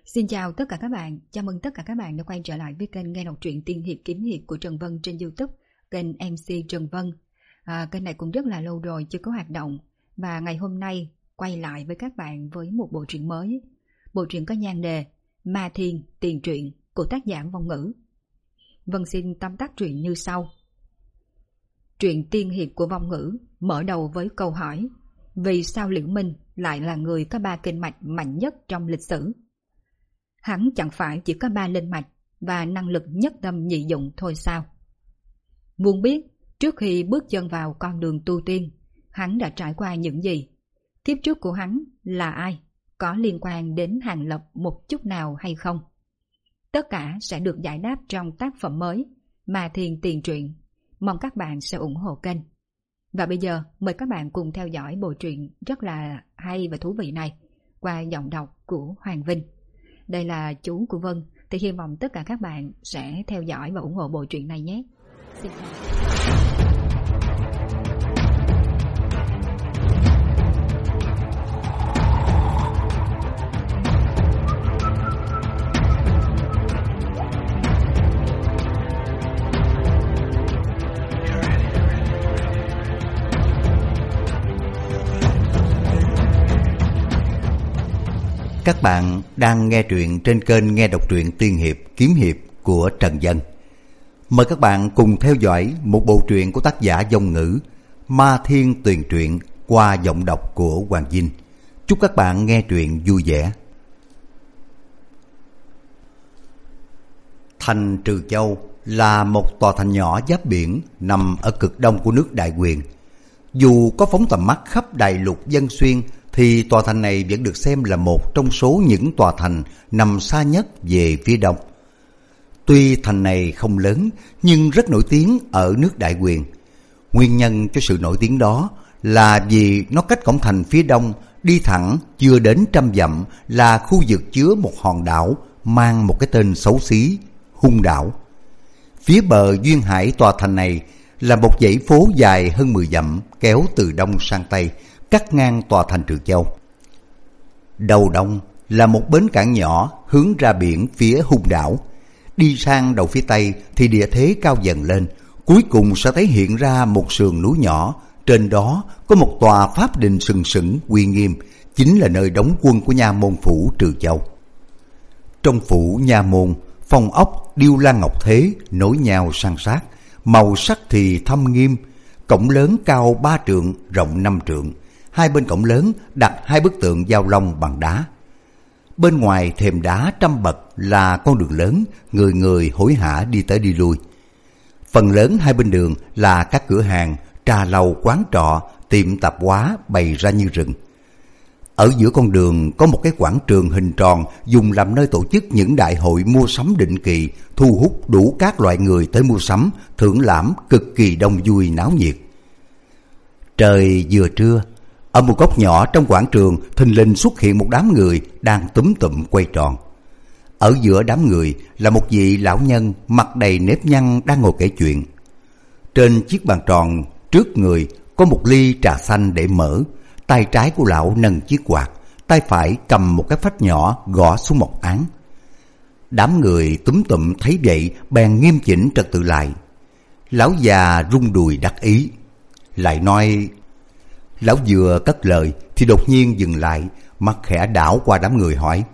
Xin chào tất cả các bạn, chào mừng tất cả các bạn đã quay trở lại với kênh nghe đọc truyện tiên hiệp kiếm hiệp của Trần Vân trên YouTube, kênh MC Trần Vân. Kênh này cũng rất là lâu rồi chưa có hoạt động và ngày hôm nay quay lại với các bạn với một bộ truyện mới. Bộ truyện có nhan đề Ma Thiên Tiền Truyện của tác giả Vong Ngữ. Vân xin tóm tắt truyện như sau. Truyện tiên hiệp của Vong Ngữ mở đầu với câu hỏi: vì sao Liễu Minh lại là người có 3 kinh mạch mạnh nhất trong lịch sử? Hắn chẳng phải chỉ có 3 linh mạch và năng lực nhất tâm nhị dụng thôi sao? Muốn biết trước khi bước chân vào con đường tu tiên, hắn đã trải qua những gì? Kiếp trước của hắn là ai? Có liên quan đến Hàng Lập một chút nào hay không? Tất cả sẽ được giải đáp trong tác phẩm mới Ma Thiên Tiền Truyện. Mong các bạn sẽ ủng hộ kênh. Và bây giờ mời các bạn cùng theo dõi bộ truyện rất là hay và thú vị này qua giọng đọc của Hoàng Vinh. Đây là chú của Vân, thì hy vọng tất cả các bạn sẽ theo dõi và ủng hộ bộ truyện này nhé. Xin chào. Các bạn đang nghe truyện trên kênh nghe đọc truyện tiên hiệp kiếm hiệp của Trần Vân. Mời các bạn cùng theo dõi một bộ truyện của tác giả Vong Ngữ, Ma Thiên Tiền Truyện qua giọng đọc của Hoàng Vinh. Chúc các bạn nghe truyện vui vẻ. Thành Trừ Châu là một tòa thành nhỏ giáp biển nằm ở cực đông của nước Đại Quyền. Dù có phóng tầm mắt khắp đại lục Vân Xuyên thì tòa thành này vẫn được xem là một trong số những tòa thành nằm xa nhất về phía đông. Tuy thành này không lớn nhưng rất nổi tiếng ở nước Đại Quyền. Nguyên nhân cho sự nổi tiếng đó là vì nó cách cổng thành phía đông đi thẳng chưa đến 100 dặm là khu vực chứa một hòn đảo mang một cái tên xấu xí, Hung Đảo. Phía bờ duyên hải tòa thành này là một dãy phố dài hơn 10 dặm kéo từ đông sang tây, cắt ngang tòa thành Trừ Châu. Đầu đông là một bến cảng nhỏ hướng ra biển phía Hung Đảo. Đi sang đầu phía tây thì địa thế cao dần lên, cuối cùng sẽ thấy hiện ra một sườn núi nhỏ, trên đó có một tòa pháp đình sừng sững uy nghiêm, chính là nơi đóng quân của nha môn phủ Trừ Châu. Trong phủ nha môn, phong ốc điêu lan ngọc thế nối nhau san sát, màu sắc thì thâm nghiêm. Cổng lớn cao 3 trượng, rộng 5 trượng. Hai bên cổng lớn đặt 2 bức tượng giao long bằng đá. Bên ngoài thềm đá 100 bậc là con đường lớn, người người hối hả đi tới đi lui. Phần lớn hai bên đường là các cửa hàng, trà lầu, quán trọ, tiệm tạp hóa bày ra như rừng. Ở giữa con đường có một cái quảng trường hình tròn dùng làm nơi tổ chức những đại hội mua sắm định kỳ, thu hút đủ các loại người tới mua sắm, thưởng lãm cực kỳ đông vui náo nhiệt. Trời vừa trưa, ở một góc nhỏ trong quảng trường thình lình xuất hiện một đám người đang túm tụm quay tròn. Ở giữa đám người là một vị lão nhân mặt đầy nếp nhăn đang ngồi kể chuyện. Trên chiếc bàn tròn trước người có một ly trà xanh để mở. Tay trái của lão nâng chiếc quạt, tay phải cầm một cái phách nhỏ gõ xuống một án. Đám người túm tụm thấy vậy bèn nghiêm chỉnh trật tự lại. Lão già rung đùi đắc ý, lại nói. Lão vừa cất lời thì đột nhiên dừng lại, mắt khẽ đảo qua đám người hỏi: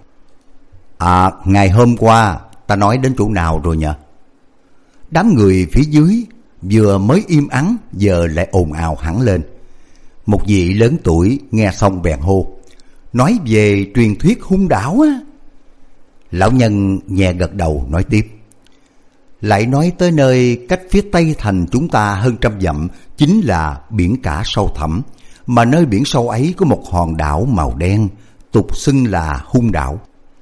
ngày hôm qua ta nói đến chỗ nào rồi nhỉ? Đám người phía dưới vừa mới im ắng giờ lại ồn ào hẳn lên. Một vị lớn tuổi nghe xong bèn hô: nói về truyền thuyết Hung Đảo á. Lão nhân nhẹ gật đầu nói tiếp: lại nói tới nơi cách phía tây thành chúng ta hơn 100 dặm chính là biển cả sâu thẳm, mà nơi biển sâu ấy có một hòn đảo màu đen, tục xưng là Hung Đảo.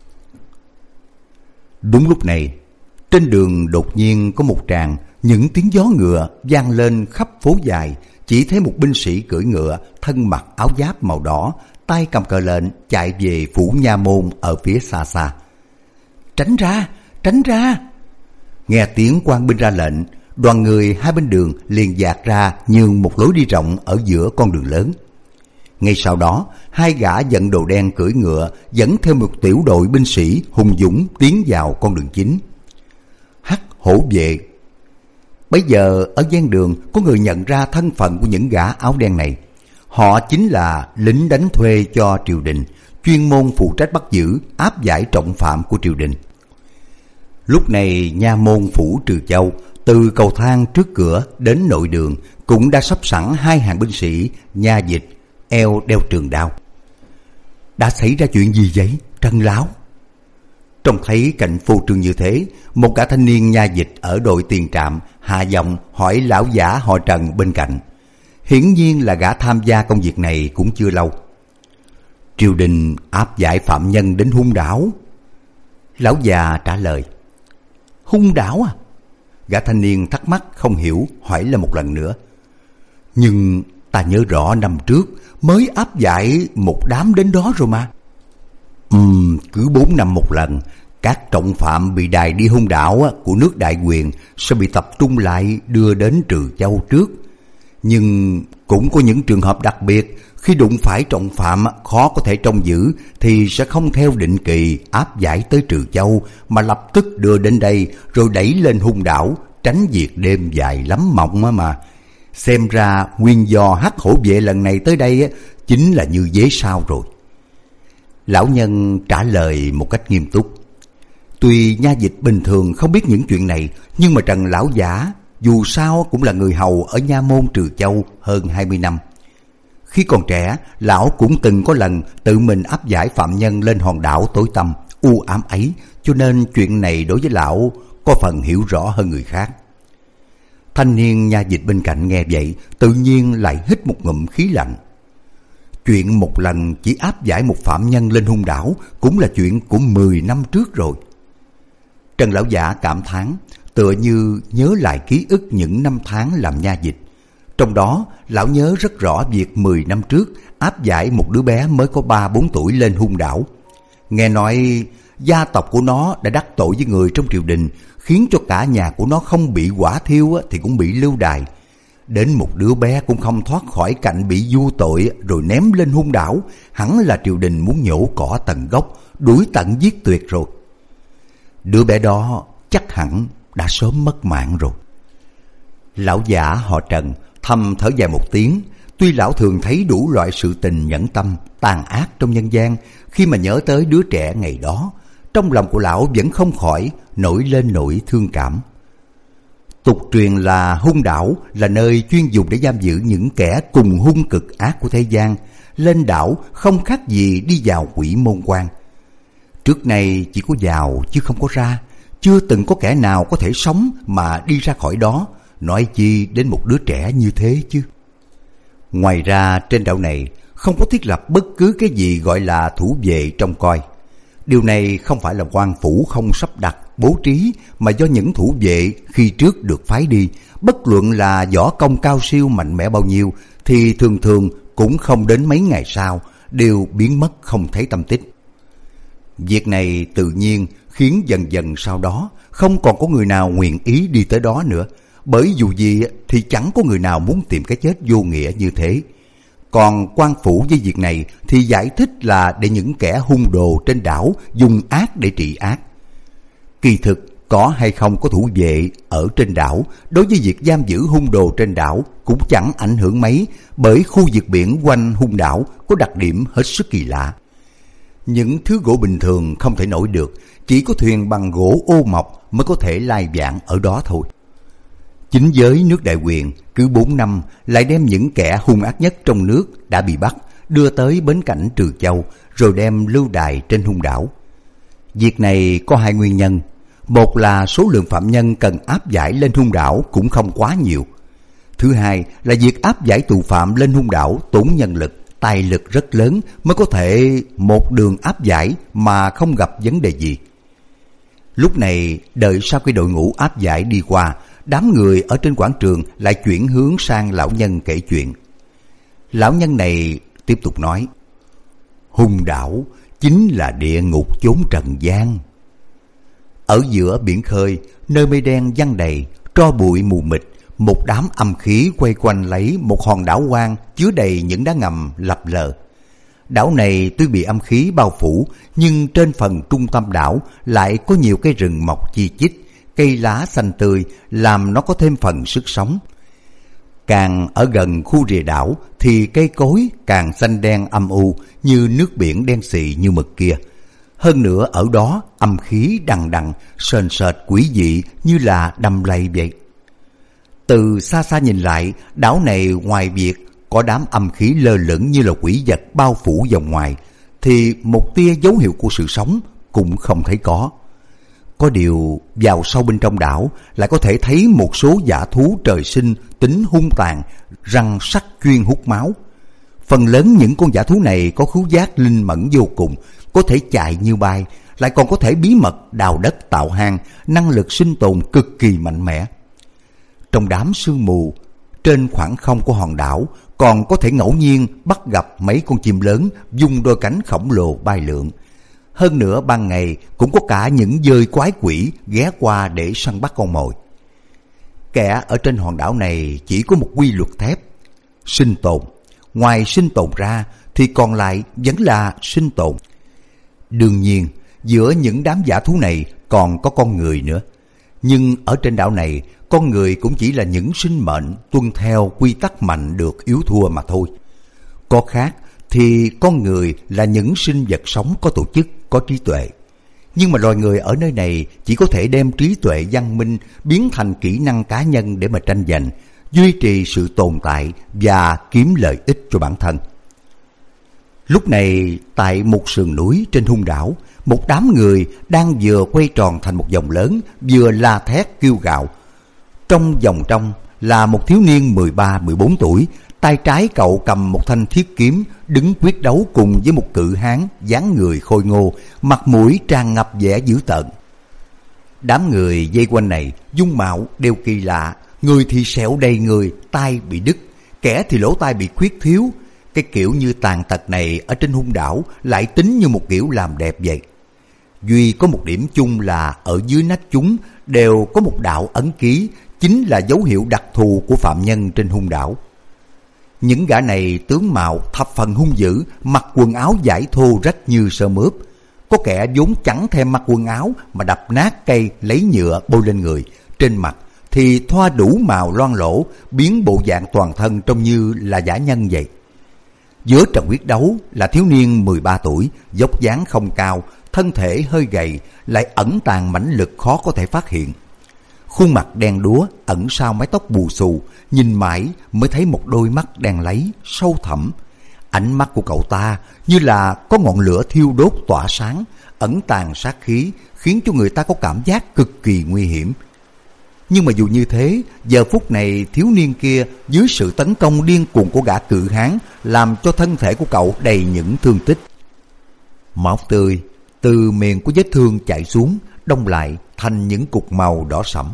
Đúng lúc này, trên đường đột nhiên có một tràng những tiếng gió ngựa vang lên khắp phố dài. Chỉ thấy một binh sĩ cưỡi ngựa, thân mặc áo giáp màu đỏ, tay cầm cờ lệnh chạy về phủ nha môn ở phía xa xa. Tránh ra, tránh ra! Nghe tiếng quan binh ra lệnh, đoàn người hai bên đường liền dạt ra nhường một lối đi rộng ở giữa con đường lớn. Ngay sau đó, hai gã dẫn đồ đen cưỡi ngựa dẫn theo một tiểu đội binh sĩ hùng dũng tiến vào con đường chính. Hắc hổ vệ. Bấy giờ ở ven đường có người nhận ra thân phận của những gã áo đen này. Họ chính là lính đánh thuê cho triều đình, chuyên môn phụ trách bắt giữ, áp giải trọng phạm của triều đình. Lúc này nha môn phủ Trừ Châu, từ cầu thang trước cửa đến nội đường cũng đã sắp sẵn hai hàng binh sĩ nha dịch, eo đeo trường đao. Đã xảy ra chuyện gì vậy, Trần lão? Trông thấy cảnh phô trương như thế, một gã thanh niên nha dịch ở đội tiền trạm hạ giọng hỏi lão giả họ Trần bên cạnh. Hiển nhiên là gã tham gia công việc này cũng chưa lâu. Triều đình áp giải phạm nhân đến Hung Đảo. Lão già trả lời. Hung Đảo à? Gã thanh niên thắc mắc không hiểu, hỏi lại một lần nữa. Nhưng ta nhớ rõ năm trước mới áp giải một đám đến đó rồi mà. Cứ 4 năm một lần, các trọng phạm bị đày đi Hung Đảo của nước Đại Quyền sẽ bị tập trung lại đưa đến Trừ Châu trước. Nhưng cũng có những trường hợp đặc biệt, khi đụng phải trọng phạm khó có thể trông giữ thì sẽ không theo định kỳ áp giải tới Trừ Châu mà lập tức đưa đến đây rồi đẩy lên Hung Đảo, tránh việc đêm dài lắm mộng mà. Xem ra nguyên do Hắc hổ vệ lần này tới đây chính là như vế sau rồi. Lão nhân trả lời một cách nghiêm túc. Tuy nha dịch bình thường không biết những chuyện này, nhưng mà Trần lão giả dù sao cũng là người hầu ở nha môn Trừ Châu hơn 20 năm. Khi còn trẻ, lão cũng từng có lần tự mình áp giải phạm nhân lên hòn đảo tối tăm, u ám ấy, cho nên chuyện này đối với lão có phần hiểu rõ hơn người khác. Thanh niên nha dịch bên cạnh nghe vậy, tự nhiên lại hít một ngụm khí lạnh. Chuyện một lần chỉ áp giải một phạm nhân lên Hung Đảo cũng là chuyện của 10 năm trước rồi. Trần lão giả cảm thán, tựa như nhớ lại ký ức những năm tháng làm nha dịch. Trong đó, lão nhớ rất rõ việc 10 năm trước áp giải một đứa bé mới có 3-4 tuổi lên Hung Đảo. Nghe nói gia tộc của nó đã đắc tội với người trong triều đình, khiến cho cả nhà của nó không bị hỏa thiêu thì cũng bị lưu đày. Đến một đứa bé cũng không thoát khỏi cảnh bị du tội rồi ném lên Hung Đảo, hẳn là triều đình muốn nhổ cỏ tận gốc, đuổi tận giết tuyệt rồi. Đứa bé đó chắc hẳn đã sớm mất mạng rồi. Lão giả họ Trần thầm thở dài một tiếng. Tuy lão thường thấy đủ loại sự tình nhẫn tâm, tàn ác trong nhân gian, khi mà nhớ tới đứa trẻ ngày đó, trong lòng của lão vẫn không khỏi nổi lên nỗi thương cảm. Tục truyền là Hung Đảo là nơi chuyên dùng để giam giữ những kẻ cùng hung cực ác của thế gian. Lên đảo không khác gì đi vào quỷ môn quan. Trước này chỉ có vào chứ không có ra, chưa từng có kẻ nào có thể sống mà đi ra khỏi đó, nói chi đến một đứa trẻ như thế chứ. Ngoài ra trên đảo này không có thiết lập bất cứ cái gì gọi là thủ vệ trông coi. Điều này không phải là quan phủ không sắp đặt bố trí, mà do những thủ vệ khi trước được phái đi, bất luận là võ công cao siêu mạnh mẽ bao nhiêu, thì thường thường cũng không đến mấy ngày sau đều biến mất không thấy tâm tích. Việc này tự nhiên khiến dần dần sau đó không còn có người nào nguyện ý đi tới đó nữa, bởi dù gì thì chẳng có người nào muốn tìm cái chết vô nghĩa như thế. Còn quan phủ với việc này thì giải thích là để những kẻ hung đồ trên đảo dùng ác để trị ác. Kỳ thực có hay không có thủ vệ ở trên đảo, đối với việc giam giữ hung đồ trên đảo cũng chẳng ảnh hưởng mấy, bởi khu vực biển quanh Hung Đảo có đặc điểm hết sức kỳ lạ. Những thứ gỗ bình thường không thể nổi được, chỉ có thuyền bằng gỗ ô mộc mới có thể lai vãng ở đó thôi. Chính giới nước Đại Quyền cứ 4 năm lại đem những kẻ hung ác nhất trong nước đã bị bắt đưa tới bến cảng Trừ Châu, rồi đem lưu đày trên Hung Đảo. Việc này có hai nguyên nhân. Một là số lượng phạm nhân cần áp giải lên Hung Đảo cũng không quá nhiều. Thứ hai là việc áp giải tù phạm lên Hung Đảo tốn nhân lực, tài lực rất lớn mới có thể một đường áp giải mà không gặp vấn đề gì. Lúc này đợi sau khi đội ngũ áp giải đi qua, đám người ở trên quảng trường lại chuyển hướng sang lão nhân kể chuyện. Lão nhân này tiếp tục nói: Hung Đảo chính là địa ngục chốn trần gian. Ở giữa biển khơi, nơi mây đen giăng đầy, tro bụi mù mịt, một đám âm khí quay quanh lấy một hòn đảo hoang chứa đầy những đá ngầm lập lờ. Đảo này tuy bị âm khí bao phủ, nhưng trên phần trung tâm đảo lại có nhiều cây rừng mọc chi chít, cây lá xanh tươi làm nó có thêm phần sức sống. Càng ở gần khu rìa đảo thì cây cối càng xanh đen âm u như nước biển đen xì như mực kia. Hơn nữa ở đó âm khí đằng đằng, sền sệt quỷ dị như là đầm lầy vậy. Từ xa xa nhìn lại, đảo này ngoài việc có đám âm khí lơ lửng như là quỷ vật bao phủ vòng ngoài, thì một tia dấu hiệu của sự sống cũng không thấy có. Có điều vào sâu bên trong đảo lại có thể thấy một số dã thú trời sinh tính hung tàn, răng sắc chuyên hút máu. Phần lớn những con dã thú này có khứu giác linh mẫn vô cùng, có thể chạy như bay, lại còn có thể bí mật đào đất tạo hang, năng lực sinh tồn cực kỳ mạnh mẽ. Trong đám sương mù, trên khoảng không của hòn đảo còn có thể ngẫu nhiên bắt gặp mấy con chim lớn vung đôi cánh khổng lồ bay lượn. Hơn nữa ban ngày cũng có cả những dơi quái quỷ ghé qua để săn bắt con mồi. Kẻ ở trên hòn đảo này chỉ có một quy luật thép: sinh tồn. Ngoài sinh tồn ra thì còn lại vẫn là sinh tồn. Đương nhiên, giữa những đám dã thú này còn có con người nữa. Nhưng ở trên đảo này, con người cũng chỉ là những sinh mệnh tuân theo quy tắc mạnh được yếu thua mà thôi. Có khác thì con người là những sinh vật sống có tổ chức, có trí tuệ. Nhưng mà loài người ở nơi này chỉ có thể đem trí tuệ văn minh biến thành kỹ năng cá nhân để mà tranh giành, duy trì sự tồn tại và kiếm lợi ích cho bản thân. Lúc này, tại một sườn núi trên hung đảo, một đám người đang vừa quay tròn thành một vòng lớn, vừa la thét kêu gào. Trong vòng trong là một thiếu niên 13-14 tuổi, tay trái cậu cầm một thanh thiết kiếm, đứng quyết đấu cùng với một cự hán dáng người khôi ngô, mặt mũi tràn ngập vẻ dữ tợn. Đám người vây quanh này dung mạo đều kỳ lạ, người thì sẹo đầy người, tai bị đứt, kẻ thì lỗ tai bị khuyết thiếu. Cái kiểu như tàn tật này ở trên hung đảo lại tính như một kiểu làm đẹp vậy. Duy có một điểm chung là ở dưới nách chúng đều có một đạo ấn ký, chính là dấu hiệu đặc thù của phạm nhân trên hung đảo. Những gã này tướng mạo thập phần hung dữ, mặc quần áo vải thô rách như sơ mướp. Có kẻ vốn chẳng thèm mặc quần áo mà đập nát cây lấy nhựa bôi lên người, trên mặt thì thoa đủ màu loang lỗ, biến bộ dạng toàn thân trông như là dã nhân vậy. Giữa trận quyết đấu là thiếu niên 13 tuổi, dốc dáng không cao, thân thể hơi gầy, lại ẩn tàng mãnh lực khó có thể phát hiện. Khuôn mặt đen đúa ẩn sau mái tóc bù xù, nhìn mãi mới thấy một đôi mắt đen láy, sâu thẳm. Ánh mắt của cậu ta như là có ngọn lửa thiêu đốt tỏa sáng, ẩn tàng sát khí, khiến cho người ta có cảm giác cực kỳ nguy hiểm. Nhưng mà dù như thế, giờ phút này thiếu niên kia dưới sự tấn công điên cuồng của gã cự hán làm cho thân thể của cậu đầy những thương tích. Máu tươi từ miệng của vết thương chảy xuống, đông lại thành những cục màu đỏ sẫm.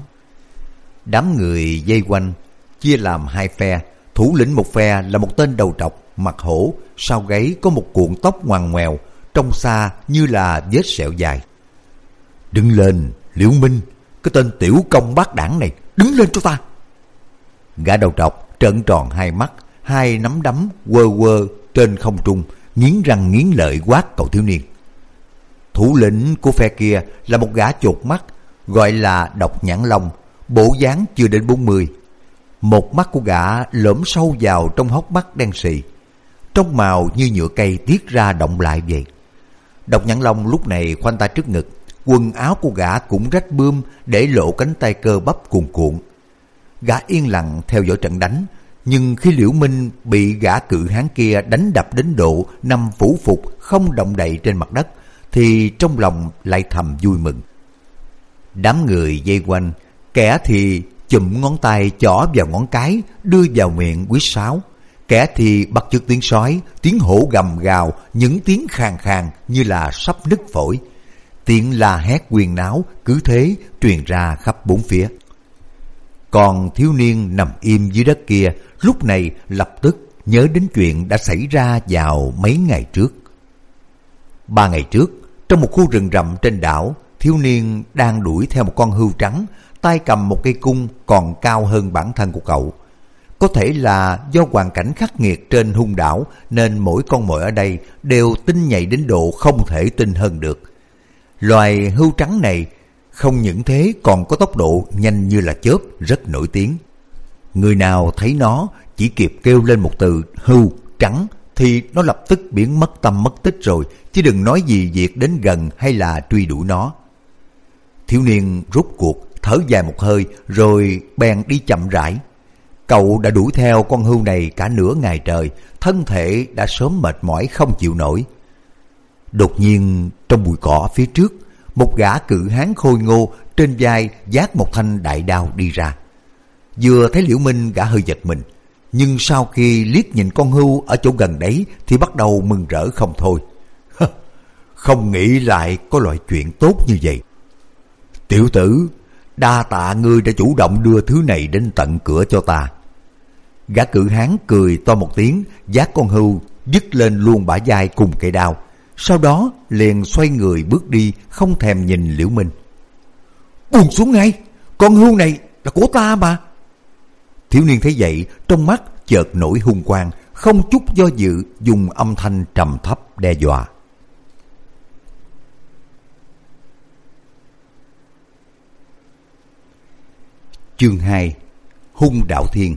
Đám người vây quanh chia làm hai phe. Thủ lĩnh một phe là một tên đầu trọc, mặt hổ, sau gáy có một cuộn tóc ngoằn ngoèo, trông xa như là vết sẹo dài. Đứng lên, Liễu Minh, cái tên tiểu công bát đảng này, đứng lên cho ta. Gã đầu trọc trợn tròn hai mắt, hai nắm đấm quơ quơ trên không trung, nghiến răng nghiến lợi quát cậu thiếu niên. Thủ lĩnh của phe kia là một gã chột mắt, gọi là Độc Nhãn Long, bộ dáng chưa đến 40. Một mắt của gã lõm sâu vào trong hốc mắt đen sì, trong màu như nhựa cây tiết ra động lại vậy. Độc Nhãn Long lúc này khoanh tay trước ngực, quần áo của gã cũng rách bươm để lộ cánh tay cơ bắp cuồn cuộn. Gã yên lặng theo dõi trận đánh, nhưng khi Liễu Minh bị gã cự hán kia đánh đập đến độ nằm phủ phục không động đậy trên mặt đất, thì trong lòng lại thầm vui mừng. Đám người vây quanh, kẻ thì chụm ngón tay chỏ vào ngón cái đưa vào miệng huýt sáo, kẻ thì bắt chước tiếng sói, tiếng hổ gầm gào, những tiếng khàn khàn như là sắp nứt phổi. Tiếng la hét huyên náo cứ thế truyền ra khắp bốn phía. Còn thiếu niên nằm im dưới đất kia lúc này lập tức nhớ đến chuyện đã xảy ra vào mấy ngày trước. 3 ngày trước, trong một khu rừng rậm trên đảo, thiếu niên đang đuổi theo một con hươu trắng, tay cầm một cây cung còn cao hơn bản thân của cậu. Có thể là do hoàn cảnh khắc nghiệt trên hung đảo nên mỗi con mồi ở đây đều tinh nhạy đến độ không thể tin hơn được. Loài hươu trắng này không những thế còn có tốc độ nhanh như là chớp, rất nổi tiếng. Người nào thấy nó chỉ kịp kêu lên một từ hươu trắng thì nó lập tức biến mất tâm mất tích rồi, chứ đừng nói gì việc đến gần hay là truy đuổi nó. Thiếu niên rút cuộc thở dài một hơi rồi bèn đi chậm rãi. Cậu đã đuổi theo con hươu này cả nửa ngày trời, thân thể đã sớm mệt mỏi không chịu nổi. Đột nhiên trong bụi cỏ phía trước, một gã cự hán khôi ngô trên vai vác một thanh đại đao đi ra. Vừa thấy Liễu Minh, gã hơi giật mình, nhưng sau khi liếc nhìn con hươu ở chỗ gần đấy thì bắt đầu mừng rỡ không thôi. Không nghĩ lại có loại chuyện tốt như vậy. Tiểu tử, đa tạ ngươi đã chủ động đưa thứ này đến tận cửa cho ta. Gã cự hán cười to một tiếng, vác con hươu dứt lên luôn bả vai cùng cây đao, sau đó liền xoay người bước đi, không thèm nhìn Liễu Minh. Buông xuống ngay, con hươu này là của ta mà. Thiếu niên thấy vậy, trong mắt chợt nổi hung quang, không chút do dự dùng âm thanh trầm thấp đe dọa. Chương 2: Hung đạo thiên.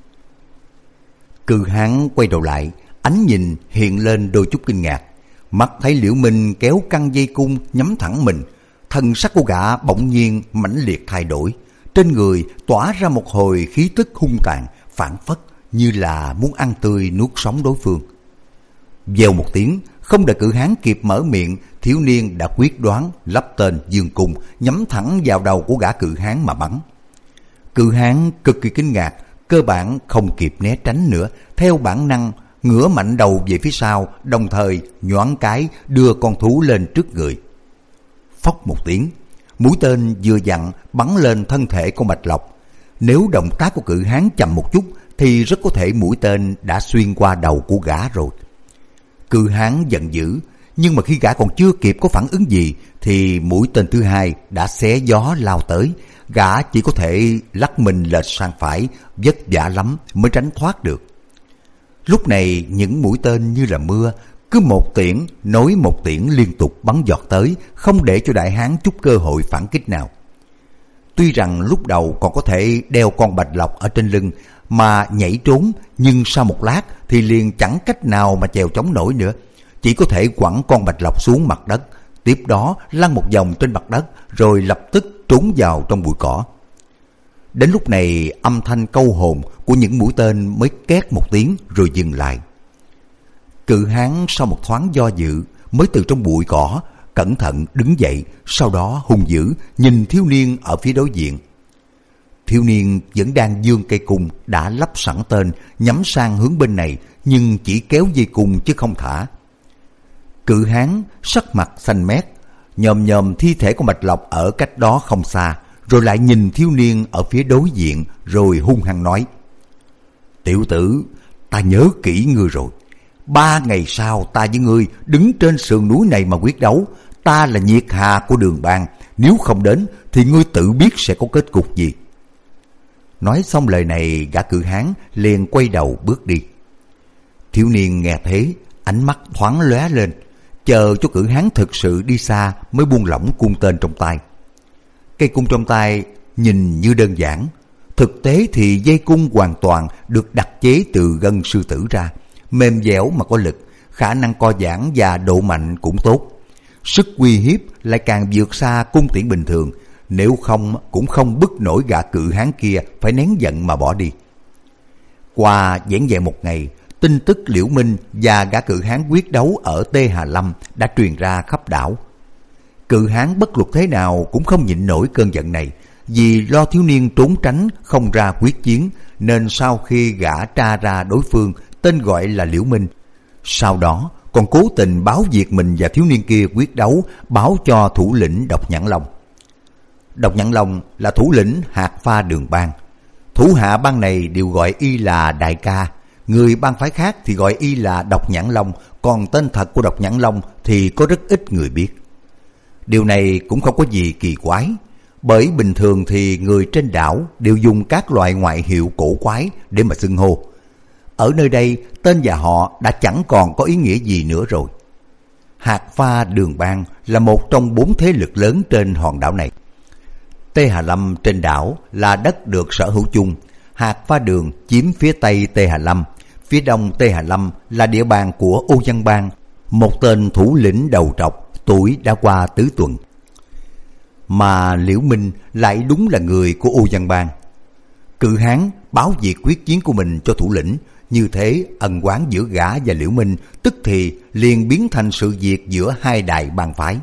Cự hán quay đầu lại, ánh nhìn hiện lên đôi chút kinh ngạc. Mắt thấy Liễu Minh kéo căng dây cung nhắm thẳng mình, thân sắc của gã bỗng nhiên mãnh liệt thay đổi, trên người tỏa ra một hồi khí tức hung tàn, phảng phất như là muốn ăn tươi nuốt sống đối phương. Vèo một tiếng, không đợi cự hán kịp mở miệng, thiếu niên đã quyết đoán lắp tên dương cung nhắm thẳng vào đầu của gã cự hán mà bắn. Cự hán cực kỳ kinh ngạc, cơ bản không kịp né tránh nữa, theo bản năng ngửa mạnh đầu về phía sau, đồng thời nhoáng cái đưa con thú lên trước người. Phốc một tiếng, mũi tên vừa vặn bắn lên thân thể con bạch lộc. Nếu động tác của cự hán chậm một chút thì rất có thể mũi tên đã xuyên qua đầu của gã rồi. Cự hán giận dữ, nhưng mà khi gã còn chưa kịp có phản ứng gì thì mũi tên thứ hai đã xé gió lao tới. Gã chỉ có thể lắc mình lệch sang phải, vất vả lắm mới tránh thoát được. Lúc này những mũi tên như là mưa, cứ một tiễn nối một tiễn liên tục bắn giọt tới, không để cho đại hán chút cơ hội phản kích nào. Tuy rằng lúc đầu còn có thể đeo con bạch lộc ở trên lưng mà nhảy trốn, nhưng sau một lát thì liền chẳng cách nào mà chèo chống nổi nữa, chỉ có thể quẳng con bạch lộc xuống mặt đất, tiếp đó lăn một vòng trên mặt đất rồi lập tức trốn vào trong bụi cỏ. Đến lúc này âm thanh câu hồn của những mũi tên mới két một tiếng rồi dừng lại. Cự hán sau một thoáng do dự mới từ trong bụi cỏ cẩn thận đứng dậy, sau đó hung dữ nhìn thiếu niên ở phía đối diện. Thiếu niên vẫn đang giương cây cung đã lắp sẵn tên nhắm sang hướng bên này, nhưng chỉ kéo dây cung chứ không thả. Cự hán sắc mặt xanh mét, nhòm nhòm thi thể của bạch lộc ở cách đó không xa, rồi lại nhìn thiếu niên ở phía đối diện rồi hung hăng nói: Tiểu tử, ta nhớ kỹ ngươi rồi. 3 ngày sau ta với ngươi đứng trên sườn núi này mà quyết đấu. Ta là nhiệt hà của Đường Bang, nếu không đến thì ngươi tự biết sẽ có kết cục gì. Nói xong lời này, gã cự hán liền quay đầu bước đi. Thiếu niên nghe thế, ánh mắt thoáng lóe lên, chờ cho cự hán thực sự đi xa mới buông lỏng cung tên trong tay. Cây cung trong tay nhìn như đơn giản, thực tế thì dây cung hoàn toàn được đặc chế từ gân sư tử ra, mềm dẻo mà có lực, khả năng co giãn và độ mạnh cũng tốt. Sức uy hiếp lại càng vượt xa cung tiễn bình thường, nếu không cũng không bức nổi gã cự hán kia phải nén giận mà bỏ đi. Qua vẻn vẹn một ngày, tin tức Liễu Minh và gã cự hán quyết đấu ở Tê Hà Lâm đã truyền ra khắp đảo. Cự hán bất luận thế nào cũng không nhịn nổi cơn giận này, vì lo thiếu niên trốn tránh không ra quyết chiến, nên sau khi gã tra ra đối phương tên gọi là Liễu Minh, sau đó còn cố tình báo việc mình và thiếu niên kia quyết đấu, báo cho thủ lĩnh Độc Nhãn Long. Độc Nhãn Long là thủ lĩnh hạt pha Đường Bang, thủ hạ bang này đều gọi y là đại ca, người bang phái khác thì gọi y là Độc Nhãn Long, còn tên thật của Độc Nhãn Long thì có rất ít người biết. Điều này cũng không có gì kỳ quái, bởi bình thường thì người trên đảo đều dùng các loại ngoại hiệu cổ quái để mà xưng hô. Ở nơi đây, tên và họ đã chẳng còn có ý nghĩa gì nữa rồi. Hạt Pha Đường Bang là một trong 4 thế lực lớn trên hòn đảo này. Tê Hà Lâm trên đảo là đất được sở hữu chung. Hạt Pha Đường chiếm phía tây Tê Hà Lâm, phía đông Tê Hà Lâm là địa bàn của Ô Văn Bang, một tên thủ lĩnh đầu trọc, tuổi đã qua tứ tuần. Mà Liễu Minh lại đúng là người của Ô Văn Bang. Cự Hán báo việc quyết chiến của mình cho thủ lĩnh, như thế ân oán giữa gã và Liễu Minh tức thì liền biến thành sự việc giữa hai đại bang phái.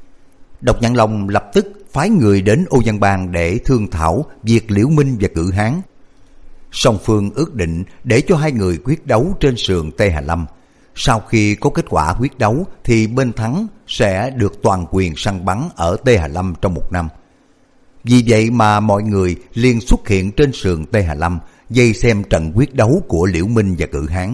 Độc Nhãn Long lập tức phái người đến Ô Văn Bang để thương thảo việc Liễu Minh và Cự Hán. Song phương ước định để cho hai người quyết đấu trên sườn Tê Hà Lâm. Sau khi có kết quả quyết đấu thì bên thắng sẽ được toàn quyền săn bắn ở Tê Hà Lâm trong 1 năm. Vì vậy mà mọi người liền xuất hiện trên sườn Tê Hà Lâm vây xem trận quyết đấu của Liễu Minh và Cự Hán.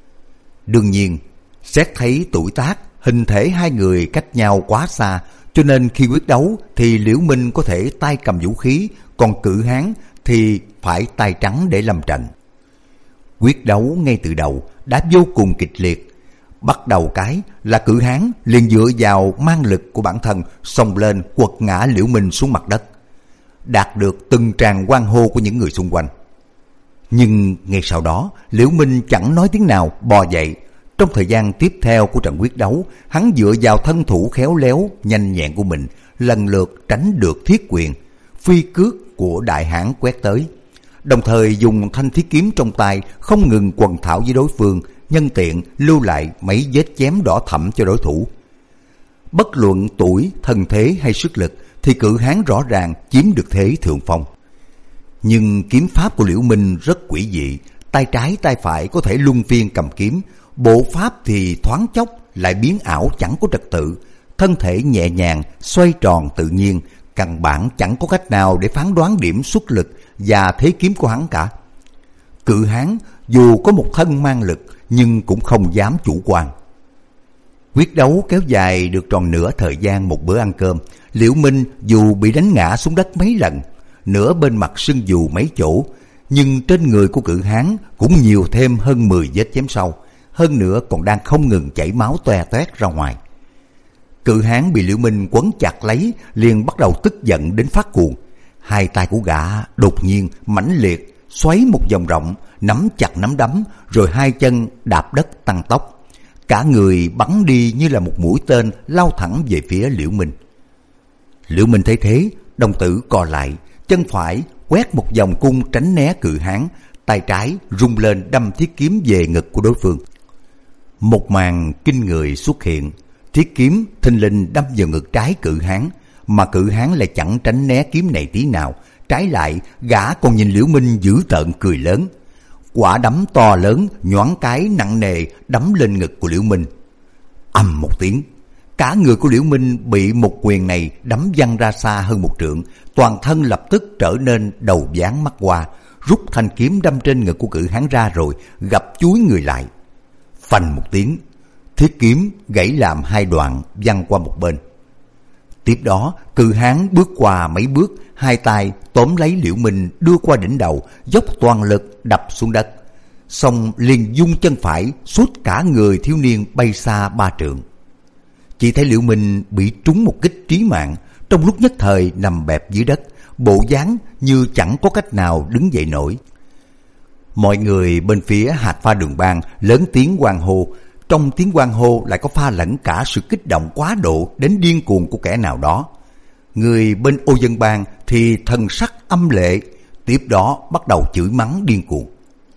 Đương nhiên, xét thấy tuổi tác, hình thể hai người cách nhau quá xa, cho nên khi quyết đấu thì Liễu Minh có thể tay cầm vũ khí, còn Cự Hán thì phải tay trắng để lâm trận. Quyết đấu ngay từ đầu đã vô cùng kịch liệt. Bắt đầu cái là Cự Hán liền dựa vào mang lực của bản thân xông lên quật ngã Liễu Minh xuống mặt đất, đạt được từng tràng hoan hô của những người xung quanh. Nhưng ngay sau đó, Liễu Minh chẳng nói tiếng nào bò dậy. Trong thời gian tiếp theo của trận quyết đấu, hắn dựa vào thân thủ khéo léo, nhanh nhẹn của mình, lần lượt tránh được thiết quyền, phi cước của đại hãn quét tới, đồng thời dùng thanh thiết kiếm trong tay không ngừng quần thảo với đối phương, nhân tiện lưu lại mấy vết chém đỏ thẫm cho đối thủ. Bất luận tuổi, thân thế hay sức lực thì Cự Hán rõ ràng chiếm được thế thượng phong. Nhưng kiếm pháp của Liễu Minh rất quỷ dị, tay trái tay phải có thể luân phiên cầm kiếm, bộ pháp thì thoáng chốc lại biến ảo chẳng có trật tự, thân thể nhẹ nhàng xoay tròn tự nhiên, căn bản chẳng có cách nào để phán đoán điểm xuất lực và thế kiếm của hắn cả. Cự Hán dù có một thân mang lực nhưng cũng không dám chủ quan. Quyết đấu kéo dài được tròn nửa thời gian một bữa ăn cơm. Liễu Minh dù bị đánh ngã xuống đất mấy lần, nửa bên mặt sưng dù mấy chỗ, nhưng trên người của Cự Hán cũng nhiều thêm hơn 10 vết chém sâu, hơn nữa còn đang không ngừng chảy máu toe toét ra ngoài. Cự Hán bị Liễu Minh quấn chặt lấy, liền bắt đầu tức giận đến phát cuồng. Hai tay của gã đột nhiên mãnh liệt xoáy một vòng rộng, nắm chặt nắm đấm, rồi hai chân đạp đất tăng tốc, cả người bắn đi như là một mũi tên lao thẳng về phía Liễu Minh. Liễu Minh thấy thế, đồng tử co lại, chân phải quét một vòng cung tránh né Cự Hán, tay trái rung lên đâm thiết kiếm về ngực của đối phương. Một màn kinh người xuất hiện, thiết kiếm thình lình đâm vào ngực trái Cự Hán, mà Cự Hán lại chẳng tránh né kiếm này tí nào, trái lại gã còn nhìn Liễu Minh dữ tợn cười lớn. Quả đấm to lớn nhoáng cái nặng nề đấm lên ngực của Liễu Minh. Ầm một tiếng, cả người của Liễu Minh bị một quyền này đấm văng ra xa hơn 1 trượng, toàn thân lập tức trở nên đầu ván mắt hoa, rút thanh kiếm đâm trên ngực của Cự Hán ra rồi gập chúi người lại. Phành một tiếng, thiết kiếm gãy làm 2 đoạn văng qua một bên. Tiếp đó, Cự Hán bước qua mấy bước, hai tay tóm lấy Liễu Minh đưa qua đỉnh đầu, dốc toàn lực đập xuống đất. Xong liền dung chân phải suốt cả người thiếu niên bay xa 3 trượng. Chỉ thấy Liễu Minh bị trúng một kích trí mạng, trong lúc nhất thời nằm bẹp dưới đất, bộ dáng như chẳng có cách nào đứng dậy nổi. Mọi người bên phía Hạt Pha Đường Bang lớn tiếng hoan hô, trong tiếng hoan hô lại có pha lẫn cả sự kích động quá độ đến điên cuồng của kẻ nào đó. Người bên Ô Dân Bang thì thần sắc âm lệ, tiếp đó bắt đầu chửi mắng điên cuồng.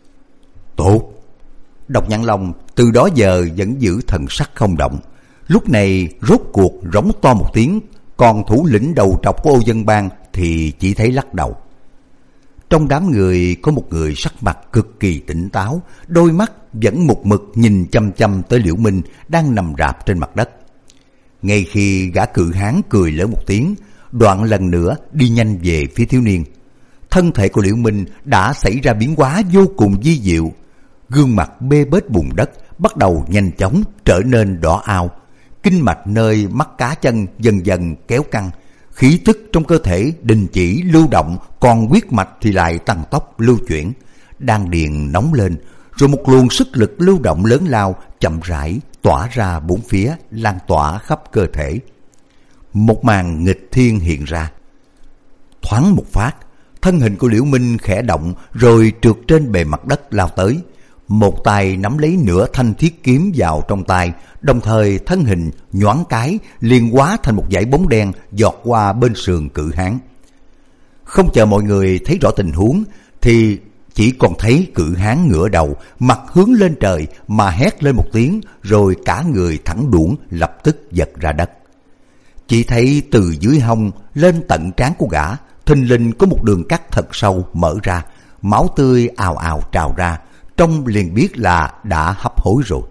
Tốt! Độc Nhãn Long từ đó giờ vẫn giữ thần sắc không động. Lúc này rốt cuộc rống to một tiếng, còn thủ lĩnh đầu trọc của Ô Dân Bang thì chỉ thấy lắc đầu. Trong đám người có một người sắc mặt cực kỳ tỉnh táo, đôi mắt vẫn một mực nhìn chăm chăm tới Liễu Minh đang nằm rạp trên mặt đất. Ngay khi gã Cự Hán cười lớn một tiếng, đoạn lần nữa đi nhanh về phía thiếu niên. Thân thể của Liễu Minh đã xảy ra biến hóa vô cùng vi diệu, gương mặt bê bết bùn đất bắt đầu nhanh chóng trở nên đỏ ao, kinh mạch nơi mắt cá chân dần dần kéo căng, khí tức trong cơ thể đình chỉ lưu động, còn huyết mạch thì lại tăng tốc lưu chuyển. Đan điền nóng lên, rồi một luồng sức lực lưu động lớn lao chậm rãi tỏa ra bốn phía, lan tỏa khắp cơ thể. Một màn nghịch thiên hiện ra. Thoáng một phát, thân hình của Liễu Minh khẽ động rồi trượt trên bề mặt đất lao tới. Một tay nắm lấy nửa thanh thiết kiếm vào trong tay, đồng thời thân hình nhoáng cái liền hóa thành một dải bóng đen giọt qua bên sườn Cự Hán. Không chờ mọi người thấy rõ tình huống thì chỉ còn thấy Cự Hán ngửa đầu, mặt hướng lên trời mà hét lên một tiếng, rồi cả người thẳng đuổng lập tức giật ra đất. Chỉ thấy từ dưới hông lên tận trán của gã, thình lình có một đường cắt thật sâu mở ra, máu tươi ào ào trào ra, trông liền biết là đã hấp hối rồi.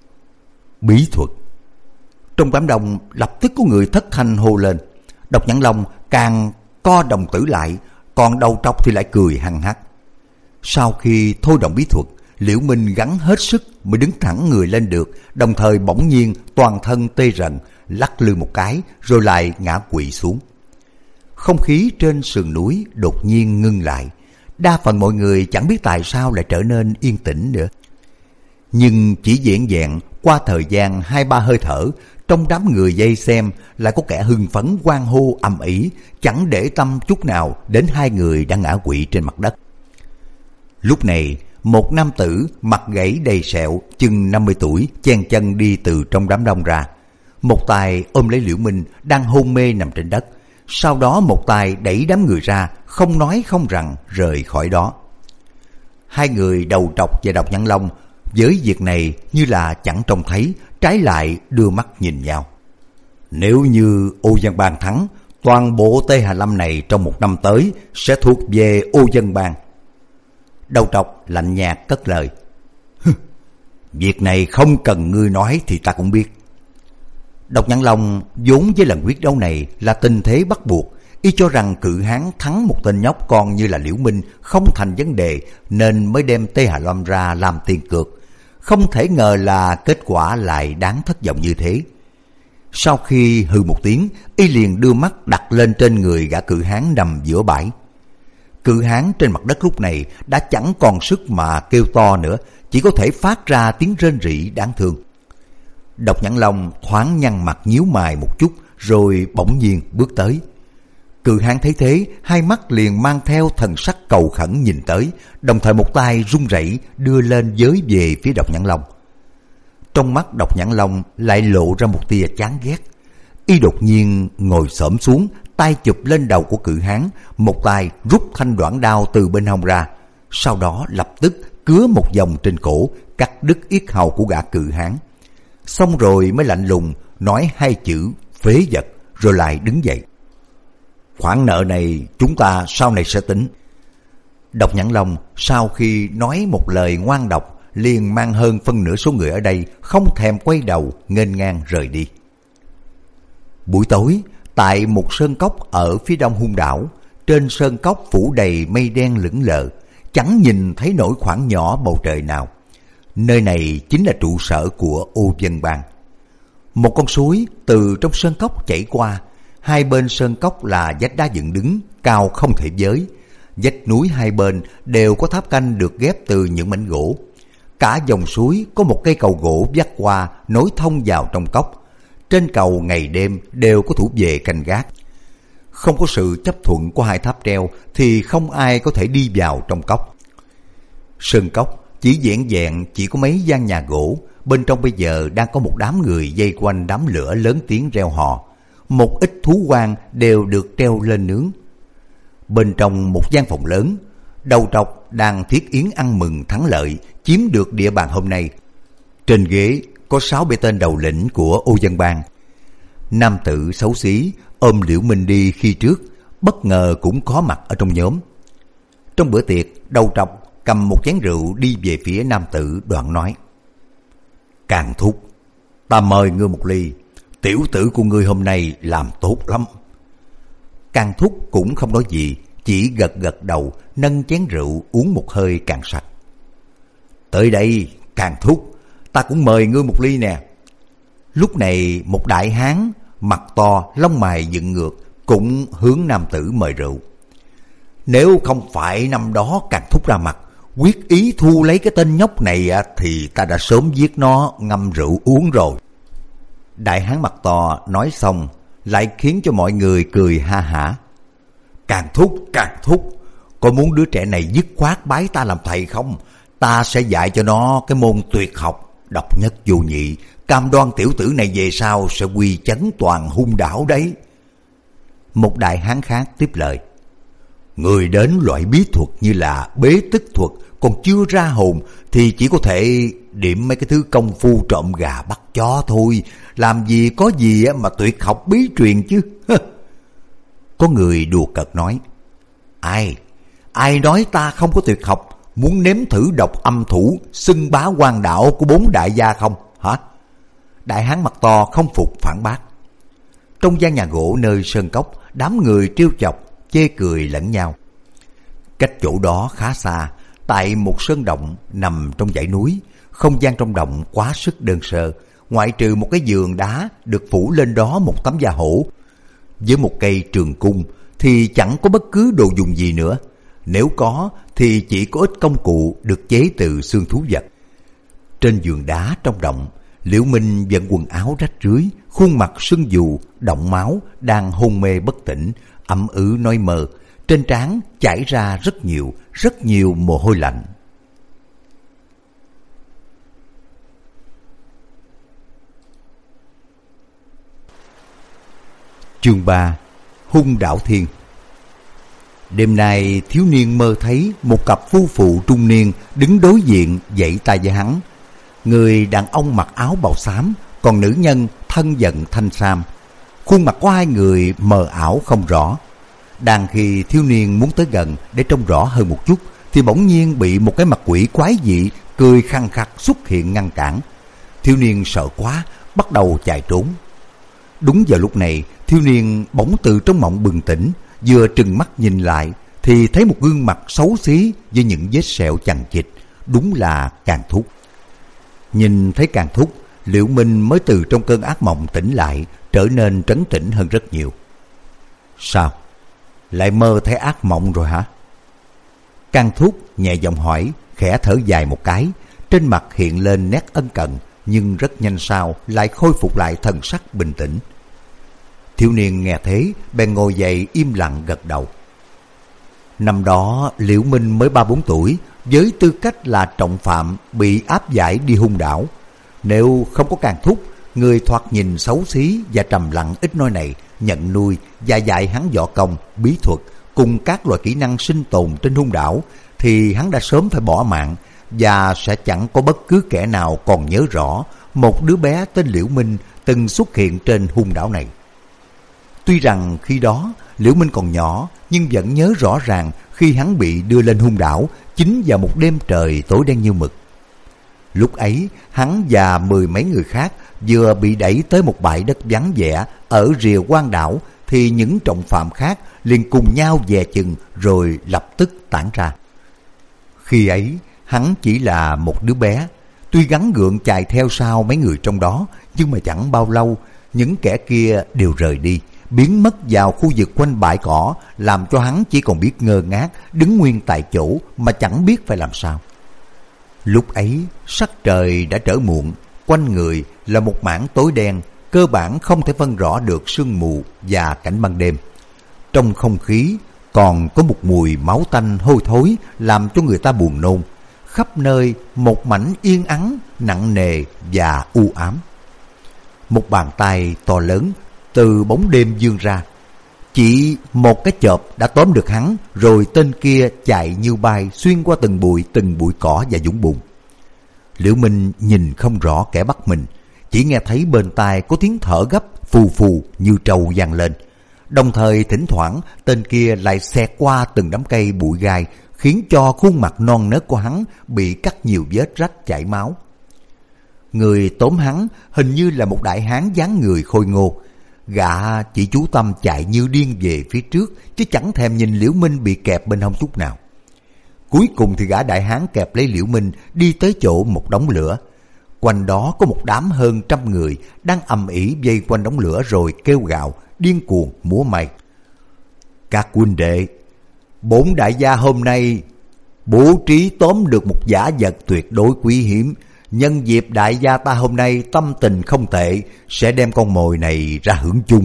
Bí thuật. Trong đám đông lập tức có người thất thanh hô lên. Độc Nhãn Long càng co đồng tử lại, còn đầu trọc thì lại cười hăng hắc. Sau khi thôi động bí thuật, Liễu Minh gắng hết sức mới đứng thẳng người lên được, đồng thời bỗng nhiên toàn thân tê rần, lắc lư một cái rồi lại ngã quỵ xuống. Không khí trên sườn núi đột nhiên ngưng lại. Đa phần mọi người chẳng biết tại sao lại trở nên yên tĩnh nữa. Nhưng chỉ vẻn vẹn qua thời gian 2-3 hơi thở, trong đám người vây xem lại có kẻ hưng phấn hoan hô ầm ĩ, chẳng để tâm chút nào đến hai người đang ngã quỵ trên mặt đất. Lúc này, một nam tử mặt gãy đầy sẹo, chừng 50 tuổi, chen chân đi từ trong đám đông ra. Một tay ôm lấy Liễu Minh đang hôn mê nằm trên đất, sau đó một tay đẩy đám người ra, không nói không rằng rời khỏi đó. Hai người đầu trọc và Độc Nhãn Long với việc này như là chẳng trông thấy, trái lại đưa mắt nhìn nhau. Nếu như Ô Văn Bang thắng, toàn bộ Tê Hà Lâm này trong một năm tới sẽ thuộc về Ô Văn Bang. Đầu trọc lạnh nhạt cất lời. Việc này không cần ngươi nói thì ta cũng biết. Độc Nhãn Long vốn với lần quyết đấu này là tình thế bắt buộc, y cho rằng Cự Hán thắng một tên nhóc con như là Liễu Minh không thành vấn đề, nên mới đem Tê Hà Lâm ra làm tiền cược. Không thể ngờ là kết quả lại đáng thất vọng như thế. Sau khi hừ một tiếng, y liền đưa mắt đặt lên trên người gã Cự Hán nằm giữa bãi. Cự Hán trên mặt đất lúc này đã chẳng còn sức mà kêu to nữa, chỉ có thể phát ra tiếng rên rỉ đáng thương. Độc Nhãn Long thoáng nhăn mặt nhíu mày một chút, rồi bỗng nhiên bước tới. Cự Hán thấy thế, hai mắt liền mang theo thần sắc cầu khẩn nhìn tới, đồng thời một tay run rẩy đưa lên giới về phía Độc Nhãn Long. Trong mắt Độc Nhãn Long lại lộ ra một tia chán ghét. Y đột nhiên ngồi xổm xuống, tay chụp lên đầu của Cự Hán, một tay rút thanh đoạn đao từ bên hông ra, sau đó lập tức cứa một vòng trên cổ, cắt đứt yết hầu của gã Cự Hán. Xong rồi mới lạnh lùng nói hai chữ phế vật, rồi lại đứng dậy. Khoản nợ này chúng ta sau này sẽ tính. Độc Nhãn Long sau khi nói một lời ngoan độc, liền mang hơn phân nửa số người ở đây không thèm quay đầu, nghênh ngang rời đi. Buổi tối, tại một sơn cốc ở phía đông Hung Đảo, trên sơn cốc phủ đầy mây đen lững lờ, chẳng nhìn thấy nổi khoảng nhỏ bầu trời nào. Nơi này chính là trụ sở của Ô Văn Bang. Một con suối từ trong sơn cốc chảy qua, hai bên sơn cốc là vách đá dựng đứng, cao không thể với. Vách núi hai bên đều có tháp canh được ghép từ những mảnh gỗ. Cả dòng suối có một cây cầu gỗ vắt qua nối thông vào trong cốc. Trên cầu ngày đêm đều có thủ vệ canh gác. Không có sự chấp thuận của hai tháp treo thì không ai có thể đi vào trong cốc. Sơn cốc chỉ vẹn vẹn chỉ có mấy gian nhà gỗ, bên trong bây giờ đang có một đám người vây quanh đám lửa lớn tiếng reo hò. Một ít thú hoang đều được treo lên nướng. Bên trong một gian phòng lớn, đầu trọc đang thiết yến ăn mừng thắng lợi, chiếm được địa bàn hôm nay. Trên ghế có 6 tên đầu lĩnh của Ô Văn Bang. Nam tử xấu xí ôm Liễu Minh đi khi trước, bất ngờ cũng có mặt ở trong nhóm. Trong bữa tiệc, đầu trọc cầm một chén rượu đi về phía nam tử, đoạn nói: Càng Thúc, ta mời ngươi một ly, tiểu tử của ngươi hôm nay làm tốt lắm. Càng Thúc cũng không nói gì, chỉ gật gật đầu, nâng chén rượu uống một hơi cạn sạch. Tới đây, Càng Thúc, ta cũng mời ngươi một ly nè. Lúc này một đại hán mặt to, lông mày dựng ngược, cũng hướng nam tử mời rượu. Nếu không phải năm đó Càng Thúc ra mặt quyết ý thu lấy cái tên nhóc này thì ta đã sớm giết nó ngâm rượu uống rồi. Đại hán mặt to nói xong lại khiến cho mọi người cười ha hả. Càng Thúc, có muốn đứa trẻ này dứt khoát bái ta làm thầy không? Ta sẽ dạy cho nó cái môn tuyệt học độc nhất vô nhị, cam đoan tiểu tử này về sau sẽ uy chấn toàn Hung Đảo đấy. Một đại hán khác tiếp lời. Người đến loại bí thuật như là bế tức thuật còn chưa ra hồn thì chỉ có thể điểm mấy cái thứ công phu trộm gà bắt chó thôi, làm gì có gì mà tuyệt học bí truyền chứ. Có người đùa cợt nói. Ai nói ta không có tuyệt học, muốn nếm thử độc âm thủ xưng bá Quan Đảo của 4 đại gia không hả? Đại hán mặt to không phục phản bác. Trong gian nhà gỗ nơi sơn cốc, đám người trêu chọc chê cười lẫn nhau. Cách chỗ đó khá xa, tại một sơn động nằm trong dãy núi, không gian trong động quá sức đơn sơ, ngoại trừ một cái giường đá được phủ lên đó một tấm da hổ với một cây trường cung thì chẳng có bất cứ đồ dùng gì nữa. Nếu có thì chỉ có ít công cụ được chế từ xương thú vật. Trên giường đá trong động, Liễu Minh vẫn quần áo rách rưới, khuôn mặt sưng dù, đọng máu, đang hôn mê bất tỉnh, ẩm ứ nói mơ, trên trán chảy ra rất nhiều mồ hôi lạnh. Chương 3: Hung Đảo Thiên. Đêm nay thiếu niên mơ thấy một cặp phu phụ trung niên đứng đối diện vẫy tay với hắn. Người đàn ông mặc áo bào xám, còn nữ nhân thân giận thanh sam. Khuôn mặt của hai người mờ ảo không rõ. Đang khi thiếu niên muốn tới gần để trông rõ hơn một chút thì bỗng nhiên bị một cái mặt quỷ quái dị cười khăng khặc xuất hiện ngăn cản. Thiếu niên sợ quá, bắt đầu chạy trốn. Đúng vào lúc này, thiếu niên bỗng từ trong mộng bừng tỉnh, vừa trừng mắt nhìn lại thì thấy một gương mặt xấu xí với những vết sẹo chằng chịt, đúng là Càng Thúc. Nhìn thấy Càng Thúc, Liễu Minh mới từ trong cơn ác mộng tỉnh lại, trở nên trấn tĩnh hơn rất nhiều. Sao? Lại mơ thấy ác mộng rồi hả? Càng Thúc nhẹ giọng hỏi, khẽ thở dài một cái, trên mặt hiện lên nét ân cần, nhưng rất nhanh sau lại khôi phục lại thần sắc bình tĩnh. Thiếu niên nghe thế, bèn ngồi dậy im lặng gật đầu. Năm đó Liễu Minh mới 3-4 tuổi, với tư cách là trọng phạm bị áp giải đi Hung Đảo. Nếu không có Càng Thúc, người thoạt nhìn xấu xí và trầm lặng ít nói này, nhận nuôi và dạy hắn võ công, bí thuật cùng các loại kỹ năng sinh tồn trên Hung Đảo, thì hắn đã sớm phải bỏ mạng, và sẽ chẳng có bất cứ kẻ nào còn nhớ rõ một đứa bé tên Liễu Minh từng xuất hiện trên Hung Đảo này. Tuy rằng khi đó Liễu Minh còn nhỏ, nhưng vẫn nhớ rõ ràng khi hắn bị đưa lên Hung Đảo chính vào một đêm trời tối đen như mực. Lúc ấy hắn và 10 mấy người khác vừa bị đẩy tới một bãi đất vắng vẻ ở rìa Quan Đảo, thì những trọng phạm khác liền cùng nhau dè chừng rồi lập tức tản ra. Khi ấy hắn chỉ là một đứa bé, tuy gắng gượng chạy theo sau mấy người trong đó, nhưng mà chẳng bao lâu những kẻ kia đều rời đi, biến mất vào khu vực quanh bãi cỏ, làm cho hắn chỉ còn biết ngơ ngác đứng nguyên tại chỗ mà chẳng biết phải làm sao. Lúc ấy sắc trời đã trở muộn, quanh người là một mảng tối đen, cơ bản không thể phân rõ được sương mù và cảnh ban đêm. Trong không khí còn có một mùi máu tanh hôi thối làm cho người ta buồn nôn. Khắp nơi một mảnh yên ắng, nặng nề và u ám. Một bàn tay to lớn từ bóng đêm vươn ra, chỉ một cái chộp đã tóm được hắn, rồi tên kia chạy như bay xuyên qua từng bụi cỏ và vũng bùn. Liễu Minh nhìn không rõ kẻ bắt mình, chỉ nghe thấy bên tai có tiếng thở gấp phù phù như trâu vang lên. Đồng thời thỉnh thoảng tên kia lại xẹt qua từng đám cây bụi gai, khiến cho khuôn mặt non nớt của hắn bị cắt nhiều vết rách chảy máu. Người tóm hắn hình như là một đại hán dáng người khôi ngô. Gã chỉ chú tâm chạy như điên về phía trước, chứ chẳng thèm nhìn Liễu Minh bị kẹp bên hông chút nào. Cuối cùng thì gã đại hán kẹp lấy Liễu Minh đi tới chỗ một đống lửa. Quanh đó có một đám hơn 100 người đang ầm ĩ vây quanh đống lửa rồi kêu gào, điên cuồng múa may. Các huynh đệ, bổn đại gia hôm nay bố trí tóm được một giả vật tuyệt đối quý hiếm. Nhân dịp đại gia ta hôm nay tâm tình không tệ, sẽ đem con mồi này ra hưởng chung.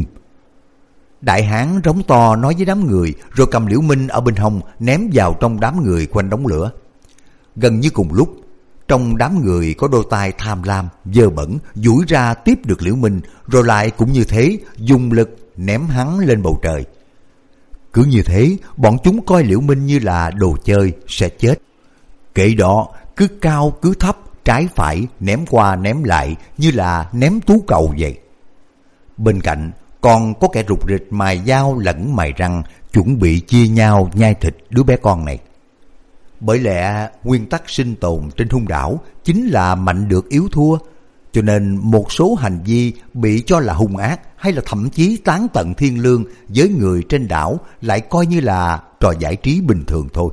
Đại hán rống to nói với đám người, rồi cầm liễu minh ở bên hông ném vào trong đám người quanh đống lửa. Gần như cùng lúc, trong đám người có đôi tay tham lam, dơ bẩn, duỗi ra tiếp được liễu minh, rồi lại cũng như thế dùng lực ném hắn lên bầu trời. Cứ như thế, bọn chúng coi liễu minh như là đồ chơi sẽ chết. Kệ đó, cứ cao cứ thấp, trái phải ném qua ném lại như là ném tú cầu vậy. Bên cạnh còn có kẻ rục rịch mài dao lẫn mài răng, chuẩn bị chia nhau nhai thịt đứa bé con này. Bởi lẽ nguyên tắc sinh tồn trên hung đảo chính là mạnh được yếu thua, cho nên một số hành vi bị cho là hung ác hay là thậm chí tán tận thiên lương với người trên đảo lại coi như là trò giải trí bình thường thôi.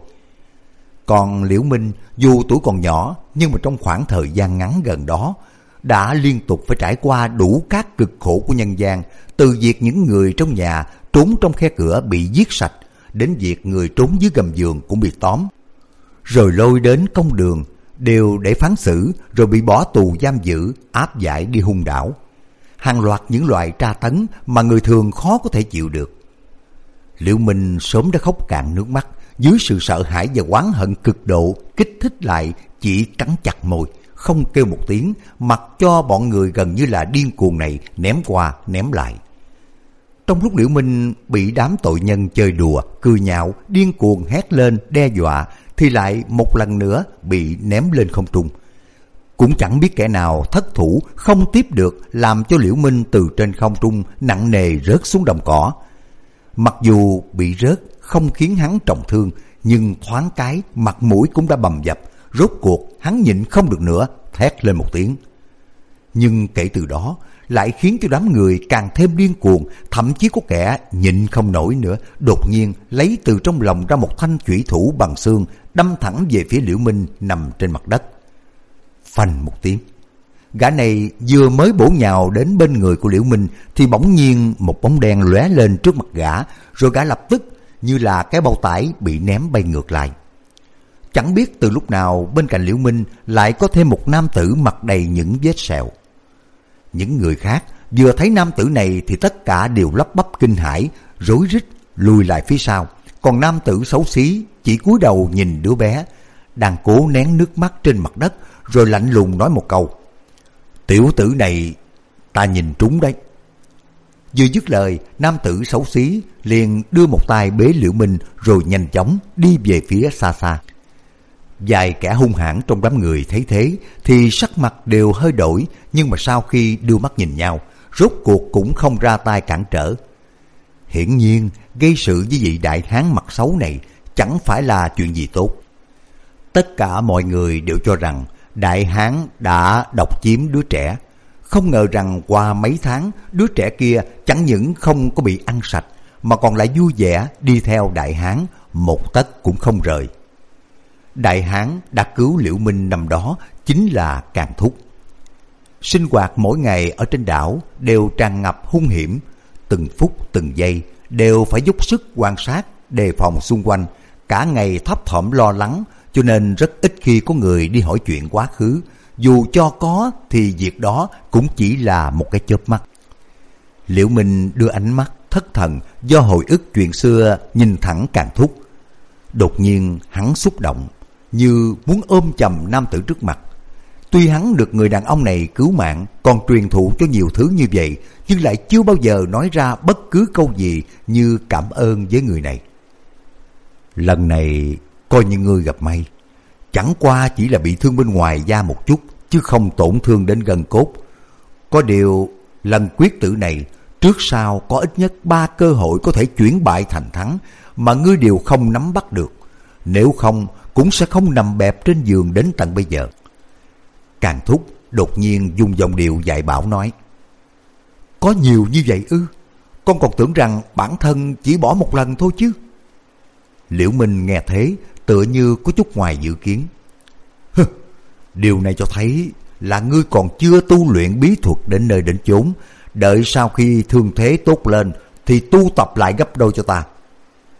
Còn Liễu Minh dù tuổi còn nhỏ, nhưng mà trong khoảng thời gian ngắn gần đó đã liên tục phải trải qua đủ các cực khổ của nhân gian, từ việc những người trong nhà trốn trong khe cửa bị giết sạch, đến việc người trốn dưới gầm giường cũng bị tóm, rồi lôi đến công đường đều để phán xử, rồi bị bỏ tù giam giữ, áp giải đi hung đảo. Hàng loạt những loại tra tấn mà người thường khó có thể chịu được. Liễu Minh sớm đã khóc cạn nước mắt, dưới sự sợ hãi và oán hận cực độ kích thích lại, chỉ cắn chặt môi, không kêu một tiếng, mặc cho bọn người gần như là điên cuồng này ném qua ném lại. Trong lúc Liễu Minh bị đám tội nhân chơi đùa, cười nhạo, điên cuồng hét lên đe dọa, thì lại một lần nữa bị ném lên không trung. Cũng chẳng biết kẻ nào thất thủ không tiếp được, làm cho Liễu Minh từ trên không trung nặng nề rớt xuống đồng cỏ. Mặc dù bị rớt không khiến hắn trọng thương, nhưng thoáng cái mặt mũi cũng đã bầm dập. Rốt cuộc hắn nhịn không được nữa, thét lên một tiếng. Nhưng kể từ đó lại khiến cho đám người càng thêm điên cuồng, thậm chí có kẻ nhịn không nổi nữa, đột nhiên lấy từ trong lòng ra một thanh chủy thủ bằng xương, đâm thẳng về phía Liễu Minh nằm trên mặt đất. Phanh một tiếng, gã này vừa mới bổ nhào đến bên người của Liễu Minh thì bỗng nhiên một bóng đen lóe lên trước mặt gã, rồi gã lập tức như là cái bao tải bị ném bay ngược lại. Chẳng biết từ lúc nào bên cạnh Liễu Minh lại có thêm một nam tử mặt đầy những vết sẹo. Những người khác vừa thấy nam tử này thì tất cả đều lắp bắp kinh hãi, rối rít lùi lại phía sau. Còn nam tử xấu xí chỉ cúi đầu nhìn đứa bé đang cố nén nước mắt trên mặt đất, rồi lạnh lùng nói một câu: "Tiểu tử này ta nhìn trúng đấy." Vừa dứt lời, nam tử xấu xí liền đưa một tay bế Liễu Minh, rồi nhanh chóng đi về phía xa xa. Vài kẻ hung hãn trong đám người thấy thế thì sắc mặt đều hơi đổi, nhưng mà sau khi đưa mắt nhìn nhau, rốt cuộc cũng không ra tay cản trở. Hiển nhiên gây sự với vị đại hán mặt xấu này chẳng phải là chuyện gì tốt. Tất cả mọi người đều cho rằng đại hán đã độc chiếm đứa trẻ. Không ngờ rằng qua mấy tháng, đứa trẻ kia chẳng những không có bị ăn sạch, mà còn lại vui vẻ đi theo đại hán, một tấc cũng không rời. Đại hán đã cứu Liễu Minh năm đó chính là Càn Thúc. Sinh hoạt mỗi ngày ở trên đảo đều tràn ngập hung hiểm, từng phút từng giây đều phải dốc sức quan sát, đề phòng xung quanh, cả ngày thấp thỏm lo lắng, cho nên rất ít khi có người đi hỏi chuyện quá khứ. Dù cho có thì việc đó cũng chỉ là một cái chớp mắt. Liễu Minh đưa ánh mắt thất thần do hồi ức chuyện xưa nhìn thẳng Càn Thúc. Đột nhiên hắn xúc động, như muốn ôm chầm nam tử trước mặt. Tuy hắn được người đàn ông này cứu mạng, còn truyền thụ cho nhiều thứ như vậy, nhưng lại chưa bao giờ nói ra bất cứ câu gì như cảm ơn với người này. Lần này coi như ngươi gặp may, chẳng qua chỉ là bị thương bên ngoài da một chút, chứ không tổn thương đến gân cốt. Có điều lần quyết tử này, trước sau có ít nhất 3 cơ hội có thể chuyển bại thành thắng, mà ngươi đều không nắm bắt được. Nếu không cũng sẽ không nằm bẹp trên giường đến tận bây giờ. Càn Thúc đột nhiên dùng giọng điệu dạy bảo nói: "Có nhiều như vậy ư? Con còn tưởng rằng bản thân chỉ bỏ một lần thôi chứ." Liễu Minh nghe thế tựa như có chút ngoài dự kiến. Điều này cho thấy là ngươi còn chưa tu luyện bí thuật đến nơi đến chốn. Đợi sau khi thương thế tốt lên thì tu tập lại gấp đôi cho ta.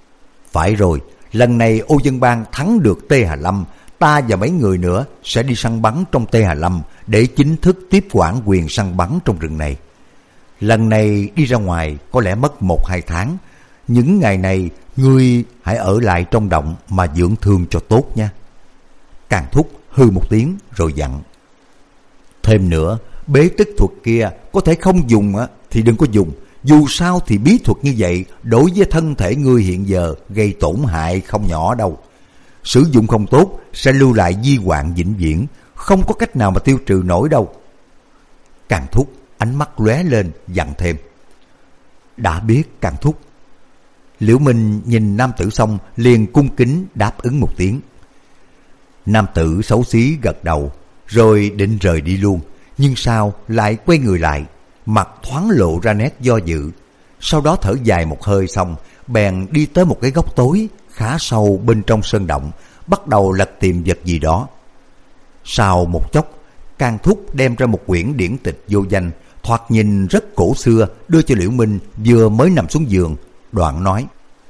Phải rồi, lần này Ô Dân Bang thắng được Tê Hà Lâm, ta và mấy người nữa sẽ đi săn bắn trong Tê Hà Lâm để chính thức tiếp quản quyền săn bắn trong rừng này. Lần này đi ra ngoài có lẽ mất 1-2 tháng. Những ngày này ngươi hãy ở lại trong động mà dưỡng thương cho tốt nha. Càng Thúc hư một tiếng rồi dặn. Thêm nữa, bế tức thuật kia có thể không dùng thì đừng có dùng. Dù sao thì bí thuật như vậy đối với thân thể ngươi hiện giờ gây tổn hại không nhỏ đâu. Sử dụng không tốt sẽ lưu lại di hoạn vĩnh viễn, không có cách nào mà tiêu trừ nổi đâu. Càng Thúc ánh mắt lóe lên dặn thêm. Đã biết Càng Thúc. Liễu Minh nhìn nam tử xong liền cung kính đáp ứng một tiếng. Nam tử xấu xí gật đầu rồi định rời đi luôn, nhưng sao lại quay người lại, mặt thoáng lộ ra nét do dự. Sau đó thở dài một hơi xong bèn đi tới một cái góc tối khá sâu bên trong sơn động, bắt đầu lật tìm vật gì đó. Sau một chốc, Càng Thúc đem ra một quyển điển tịch vô danh, thoạt nhìn rất cổ xưa, đưa cho Liễu Minh vừa mới nằm xuống giường. Đoạn nói: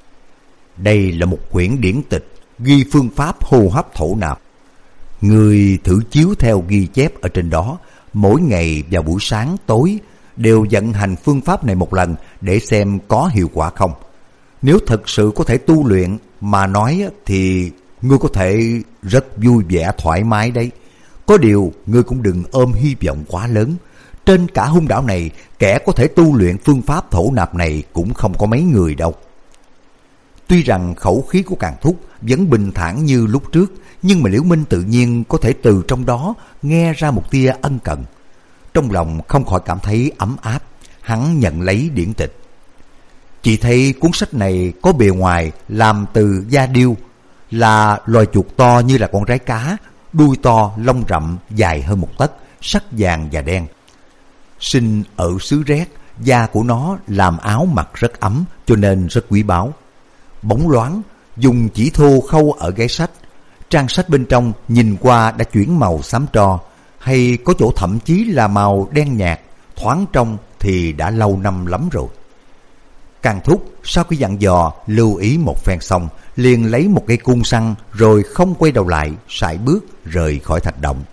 đây là một quyển điển tịch ghi phương pháp hô hấp thổ nạp. Người thử chiếu theo ghi chép ở trên đó, mỗi ngày vào buổi sáng tối đều vận hành phương pháp này một lần để xem có hiệu quả không. Nếu thật sự có thể tu luyện mà nói thì ngươi có thể rất vui vẻ thoải mái đấy. Có điều ngươi cũng đừng ôm hy vọng quá lớn. Trên cả hung đảo này, kẻ có thể tu luyện phương pháp thổ nạp này cũng không có mấy người đâu. Tuy rằng khẩu khí của Càng Thúc vẫn bình thản như lúc trước, nhưng mà Liễu Minh tự nhiên có thể từ trong đó nghe ra một tia ân cần. Trong lòng không khỏi cảm thấy ấm áp, hắn nhận lấy điển tịch. Chỉ thấy cuốn sách này có bề ngoài làm từ da điêu, là loài chuột to như là con rái cá, đuôi to, lông rậm, dài hơn 1 tấc, sắc vàng và đen. Sinh ở xứ rét, da của nó làm áo mặc rất ấm, cho nên rất quý báu. Bóng loáng, dùng chỉ thô khâu ở gáy sách. Trang sách bên trong nhìn qua đã chuyển màu xám tro, hay có chỗ thậm chí là màu đen nhạt, thoáng trong thì đã lâu năm lắm rồi. Càng Thúc sau khi dặn dò lưu ý một phen xong, liền lấy một cây cung săn rồi không quay đầu lại, sải bước rời khỏi thạch động.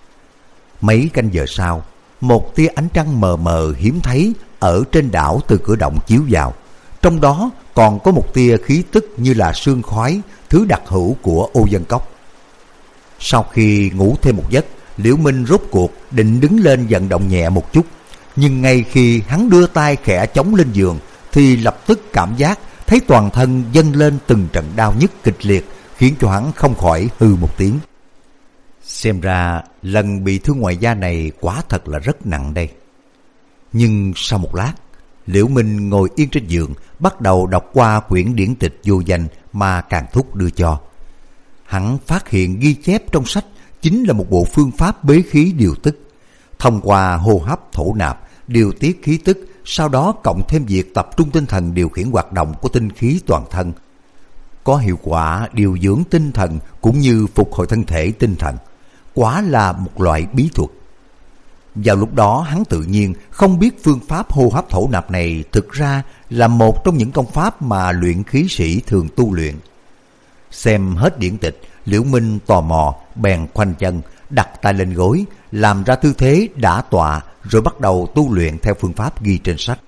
Mấy canh giờ sau, một tia ánh trăng mờ mờ hiếm thấy ở trên đảo từ cửa động chiếu vào. Trong đó còn có một tia khí tức như là sương khói, thứ đặc hữu của Ô Dân Cốc. Sau khi ngủ thêm một giấc, Liễu Minh rốt cuộc định đứng lên vận động nhẹ một chút. Nhưng ngay khi hắn đưa tay khẽ chống lên giường thì lập tức cảm giác thấy toàn thân dâng lên từng trận đau nhức kịch liệt, khiến cho hắn không khỏi hừ một tiếng. Xem ra lần bị thương ngoài da này quả thật là rất nặng đây. Nhưng sau một lát, Liễu Minh ngồi yên trên giường, bắt đầu đọc qua quyển điển tịch vô danh mà Càng Thúc đưa cho. Hắn phát hiện ghi chép trong sách chính là một bộ phương pháp bế khí điều tức. Thông qua hô hấp thổ nạp, điều tiết khí tức, sau đó cộng thêm việc tập trung tinh thần điều khiển hoạt động của tinh khí toàn thân, có hiệu quả điều dưỡng tinh thần cũng như phục hồi thân thể tinh thần. Quả là một loại bí thuật. Vào lúc đó hắn tự nhiên không biết phương pháp hô hấp thổ nạp này thực ra là một trong những công pháp mà luyện khí sĩ thường tu luyện. Xem hết điển tịch, Liễu Minh tò mò bèn khoanh chân, đặt tay lên gối, làm ra tư thế đả tọa, rồi bắt đầu tu luyện theo phương pháp ghi trên sách.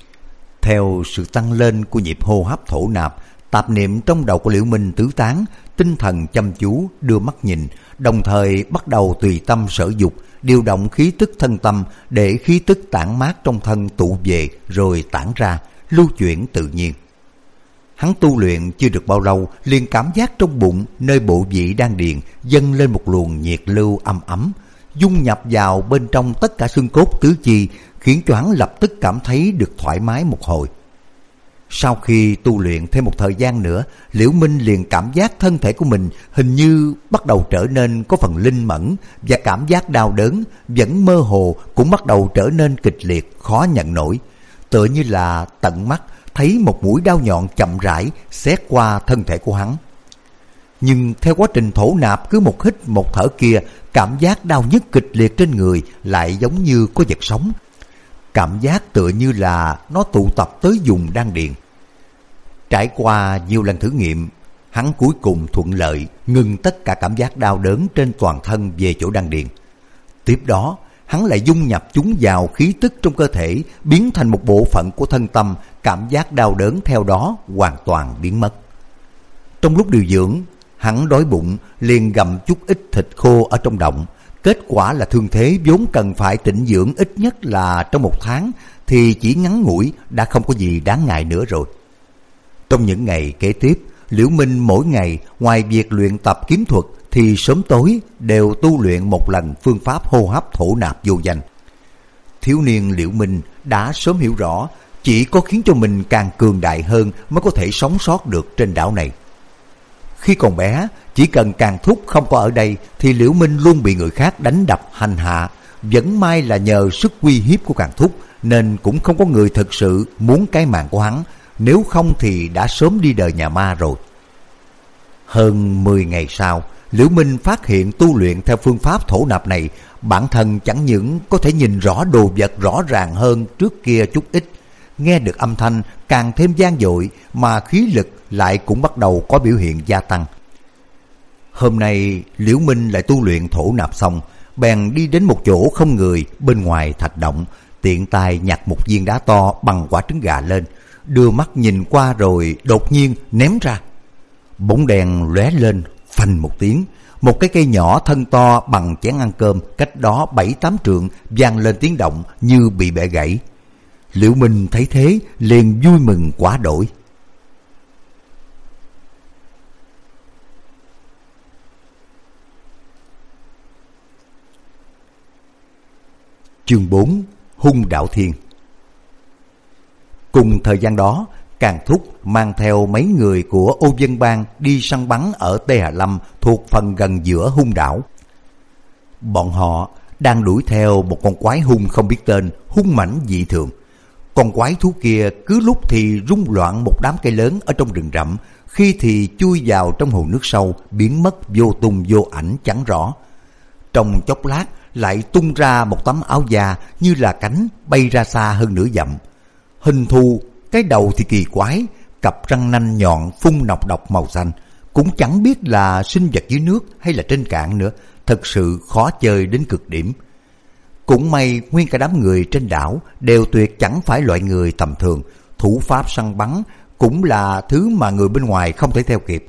Theo sự tăng lên của nhịp hô hấp thổ nạp, tạp niệm trong đầu của Liễu Minh tứ tán, tinh thần chăm chú, đưa mắt nhìn, đồng thời bắt đầu tùy tâm sở dục, điều động khí tức thân tâm để khí tức tản mát trong thân tụ về rồi tản ra, lưu chuyển tự nhiên. Hắn tu luyện chưa được bao lâu, liền cảm giác trong bụng nơi bộ vị đan điền dâng lên một luồng nhiệt lưu âm ấm, dung nhập vào bên trong tất cả xương cốt tứ chi, khiến cho hắn lập tức cảm thấy được thoải mái một hồi. Sau khi tu luyện thêm một thời gian nữa, Liễu Minh liền cảm giác thân thể của mình hình như bắt đầu trở nên có phần linh mẫn, và cảm giác đau đớn vẫn mơ hồ cũng bắt đầu trở nên kịch liệt, khó nhận nổi. Tựa như là tận mắt thấy một mũi đao nhọn chậm rãi xét qua thân thể của hắn. Nhưng theo quá trình thổ nạp cứ một hít một thở kia, cảm giác đau nhức kịch liệt trên người lại giống như có vật sống. Cảm giác tựa như là nó tụ tập tới vùng đan điền. Trải qua nhiều lần thử nghiệm, hắn cuối cùng thuận lợi ngừng tất cả cảm giác đau đớn trên toàn thân về chỗ đan điền. Tiếp đó, hắn lại dung nhập chúng vào khí tức trong cơ thể, biến thành một bộ phận của thân tâm, cảm giác đau đớn theo đó hoàn toàn biến mất. Trong lúc điều dưỡng, hắn đói bụng liền gặm chút ít thịt khô ở trong động. Kết quả là thương thế vốn cần phải tĩnh dưỡng ít nhất là trong 1 tháng thì chỉ ngắn ngủi đã không có gì đáng ngại nữa rồi. Trong những ngày kế tiếp, Liễu Minh mỗi ngày ngoài việc luyện tập kiếm thuật thì sớm tối đều tu luyện một lần phương pháp hô hấp thổ nạp vô danh. Thiếu niên Liễu Minh đã sớm hiểu rõ, chỉ có khiến cho mình càng cường đại hơn mới có thể sống sót được trên đảo này. Khi còn bé, chỉ cần Càn Thúc không có ở đây thì Liễu Minh luôn bị người khác đánh đập hành hạ. Vẫn may là nhờ sức uy hiếp của Càn Thúc nên cũng không có người thực sự muốn cái mạng của hắn, nếu không thì đã sớm đi đời nhà ma rồi. Hơn 10 ngày sau, Liễu Minh phát hiện tu luyện theo phương pháp thổ nạp này, bản thân chẳng những có thể nhìn rõ đồ vật rõ ràng hơn trước kia chút ít, nghe được âm thanh càng thêm vang dội, mà khí lực lại cũng bắt đầu có biểu hiện gia tăng. Hôm nay Liễu Minh lại tu luyện thổ nạp xong, bèn đi đến một chỗ không người bên ngoài thạch động, tiện tay nhặt một viên đá to bằng quả trứng gà lên, đưa mắt nhìn qua rồi đột nhiên ném ra. Bóng đèn lóe lên, phanh một tiếng, một cái cây nhỏ thân to bằng chén ăn cơm cách đó 7-8 trượng vang lên tiếng động như bị bẻ gãy. Liễu Minh thấy thế liền vui mừng quá đỗi. Chương 4: Hung Đạo Thiên. Cùng thời gian đó, Càn Thúc mang theo mấy người của Ô Vân Bang đi săn bắn ở Tê Hà Lâm thuộc phần gần giữa hung đảo. Bọn họ đang đuổi theo một con quái hung không biết tên, hung mãnh dị thường. Con quái thú kia cứ lúc thì rung loạn một đám cây lớn ở trong rừng rậm, khi thì chui vào trong hồ nước sâu, biến mất vô tung vô ảnh chẳng rõ. Trong chốc lát lại tung ra một tấm áo da như là cánh bay ra xa hơn nửa dặm. Hình thù, cái đầu thì kỳ quái, cặp răng nanh nhọn phun nọc độc màu xanh, cũng chẳng biết là sinh vật dưới nước hay là trên cạn nữa, thật sự khó chơi đến cực điểm. Cũng may nguyên cả đám người trên đảo đều tuyệt chẳng phải loại người tầm thường, thủ pháp săn bắn cũng là thứ mà người bên ngoài không thể theo kịp.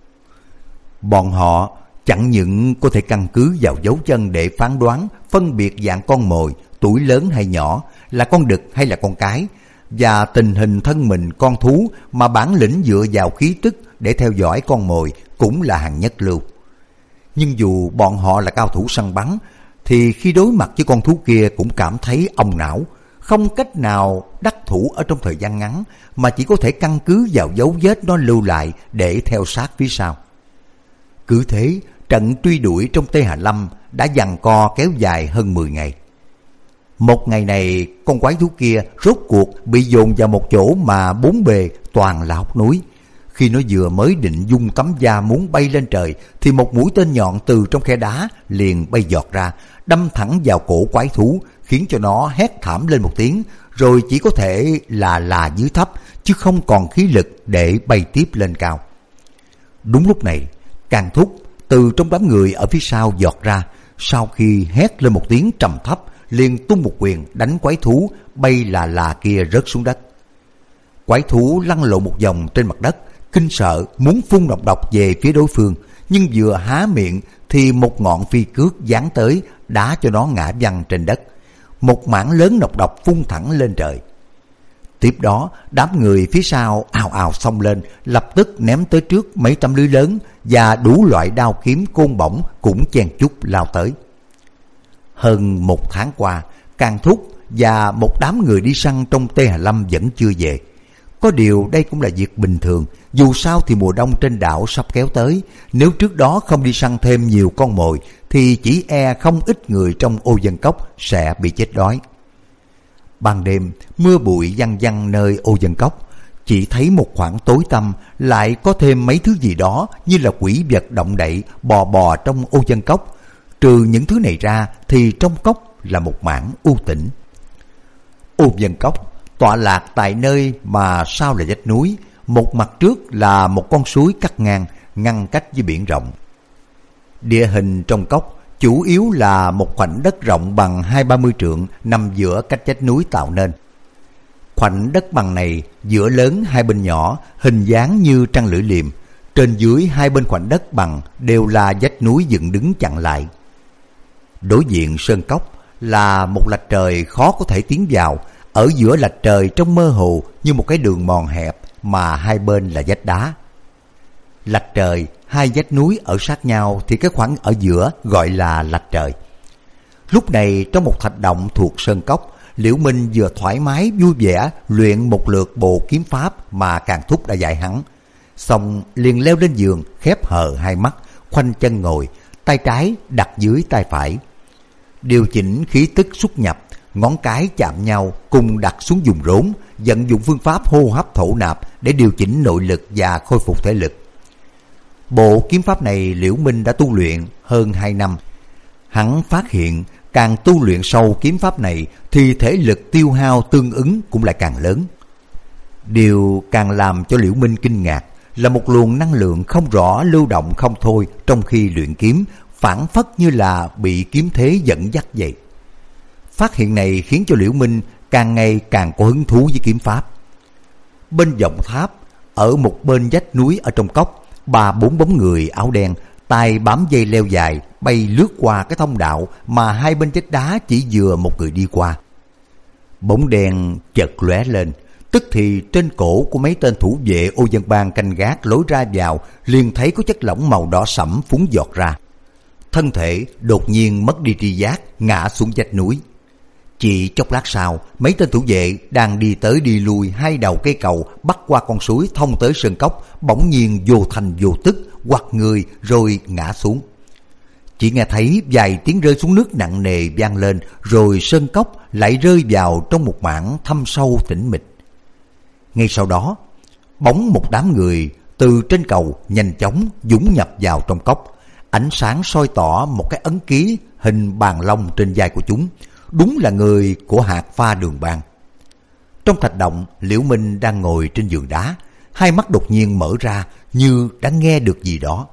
Bọn họ chẳng những có thể căn cứ vào dấu chân để phán đoán, phân biệt dạng con mồi, tuổi lớn hay nhỏ, là con đực hay là con cái, và tình hình thân mình con thú, mà bản lĩnh dựa vào khí tức để theo dõi con mồi cũng là hàng nhất lưu. Nhưng dù bọn họ là cao thủ săn bắn, thì khi đối mặt với con thú kia cũng cảm thấy ong não, không cách nào đắc thủ ở trong thời gian ngắn, mà chỉ có thể căn cứ vào dấu vết nó lưu lại để theo sát phía sau. Cứ thế, trận truy đuổi trong Tê Hà Lâm đã giằng co kéo dài hơn 10 ngày. Một ngày này, con quái thú kia rốt cuộc bị dồn vào một chỗ mà bốn bề toàn là hốc núi. Khi nó vừa mới định dung tấm da muốn bay lên trời, thì một mũi tên nhọn từ trong khe đá liền bay giọt ra, đâm thẳng vào cổ quái thú, khiến cho nó hét thảm lên một tiếng, rồi chỉ có thể là dưới thấp, chứ không còn khí lực để bay tiếp lên cao. Đúng lúc này, Càn Thúc từ trong đám người ở phía sau giọt ra, sau khi hét lên một tiếng trầm thấp, liền tung một quyền đánh quái thú bay là kia rớt xuống đất. Quái thú lăn lộn một vòng trên mặt đất, kinh sợ muốn phun nọc độc về phía đối phương, nhưng vừa há miệng thì một ngọn phi cước giáng tới, đá cho nó ngã văng trên đất. Một mảng lớn nọc độc phun thẳng lên trời. Tiếp đó, đám người phía sau ào ào xông lên, lập tức ném tới trước mấy tấm lưới lớn, và đủ loại đao kiếm côn bổng cũng chen chúc lao tới. Hơn 1 tháng qua, Càn Thúc và một đám người đi săn trong Tê Hà Lâm vẫn chưa về. Có điều đây cũng là việc bình thường, dù sao thì mùa đông trên đảo sắp kéo tới. Nếu trước đó không đi săn thêm nhiều con mồi, thì chỉ e không ít người trong Ô Vân Cốc sẽ bị chết đói. Ban đêm, mưa bụi văng văng nơi Ô Vân Cốc, chỉ thấy một khoảng tối tăm, lại có thêm mấy thứ gì đó như là quỷ vật động đậy bò trong Ô Vân Cốc. Trừ những thứ này ra thì trong cốc là một mảng u tĩnh. Ô Vân Cốc tọa lạc tại nơi mà sau là vách núi, một mặt trước là một con suối cắt ngang, ngăn cách với biển rộng. Địa hình trong cốc chủ yếu là một khoảnh đất rộng bằng 20-30 trượng nằm giữa cách vách núi tạo nên. Khoảnh đất bằng này giữa lớn hai bên nhỏ, hình dáng như trăng lưỡi liềm. Trên dưới hai bên khoảnh đất bằng đều là vách núi dựng đứng chặn lại. Đối diện sơn cốc là một lạch trời khó có thể tiến vào. Ở giữa lạch trời trông mơ hồ như một cái đường mòn hẹp mà hai bên là vách đá. Lạch trời, hai vách núi ở sát nhau thì cái khoảng ở giữa gọi là lạch trời. Lúc này trong một thạch động thuộc sơn cốc, Liễu Minh vừa thoải mái vui vẻ luyện một lượt bộ kiếm pháp mà Càn Thúc đã dạy hắn. Xong liền leo lên giường, khép hờ hai mắt, khoanh chân ngồi, tay trái đặt dưới tay phải. Điều chỉnh khí tức xuất nhập, ngón cái chạm nhau cùng đặt xuống vùng rốn, vận dụng phương pháp hô hấp thổ nạp để điều chỉnh nội lực và khôi phục thể lực. Bộ kiếm pháp này Liễu Minh đã tu luyện hơn 2 năm. Hắn phát hiện càng tu luyện sâu kiếm pháp này thì thể lực tiêu hao tương ứng cũng lại càng lớn. Điều càng làm cho Liễu Minh kinh ngạc là một luồng năng lượng không rõ lưu động không thôi trong khi luyện kiếm, phảng phất như là bị kiếm thế dẫn dắt vậy. Phát hiện này khiến cho Liễu Minh càng ngày càng có hứng thú với kiếm pháp. Bên vọng tháp, ở một bên vách núi ở trong cốc, 3-4 bóng người áo đen, tay bám dây leo dài, bay lướt qua cái thông đạo mà hai bên vách đá chỉ vừa một người đi qua. Bóng đen chợt lóe lên, tức thì trên cổ của mấy tên thủ vệ Ô Dân Bang canh gác lối ra vào liền thấy có chất lỏng màu đỏ sẫm phúng giọt ra. Thân thể đột nhiên mất đi tri giác, ngã xuống vách núi. Chỉ chốc lát sau, mấy tên thủ vệ đang đi tới đi lui hai đầu cây cầu bắc qua con suối thông tới sơn cốc, bỗng nhiên vô thành vô tức quặt người rồi ngã xuống. Chỉ nghe thấy vài tiếng rơi xuống nước nặng nề vang lên, rồi sơn cốc lại rơi vào trong một mảng thâm sâu tĩnh mịch. Ngay sau đó, bóng một đám người từ trên cầu nhanh chóng dũng nhập vào trong cốc. Ánh sáng soi tỏ một cái ấn ký hình bàn long trên vai của chúng. Đúng là người của Hạt Pha Đường Bang. Trong thạch động, Liễu Minh đang ngồi trên giường đá, hai mắt đột nhiên mở ra như đã nghe được gì đó.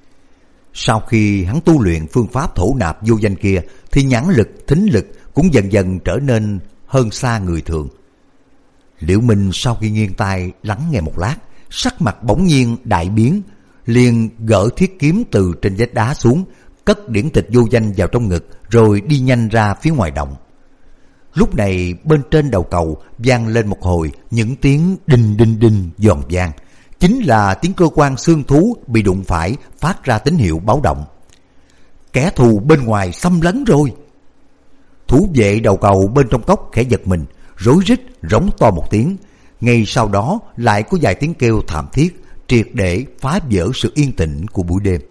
Sau khi hắn tu luyện phương pháp thổ nạp vô danh kia thì nhãn lực, thính lực cũng dần dần trở nên hơn xa người thường. Liễu Minh sau khi nghiêng tai lắng nghe một lát, sắc mặt bỗng nhiên đại biến, liền gỡ thiết kiếm từ trên vách đá xuống, cất điển tịch vô danh vào trong ngực rồi đi nhanh ra phía ngoài động. Lúc này bên trên đầu cầu vang lên một hồi những tiếng đinh đinh đinh giòn vang, chính là tiếng cơ quan xương thú bị đụng phải phát ra tín hiệu báo động. Kẻ thù bên ngoài xâm lấn rồi. Thủ vệ đầu cầu bên trong cốc khẽ giật mình, rối rít rống to một tiếng. Ngay sau đó lại có vài tiếng kêu thảm thiết, triệt để phá vỡ sự yên tĩnh của buổi đêm.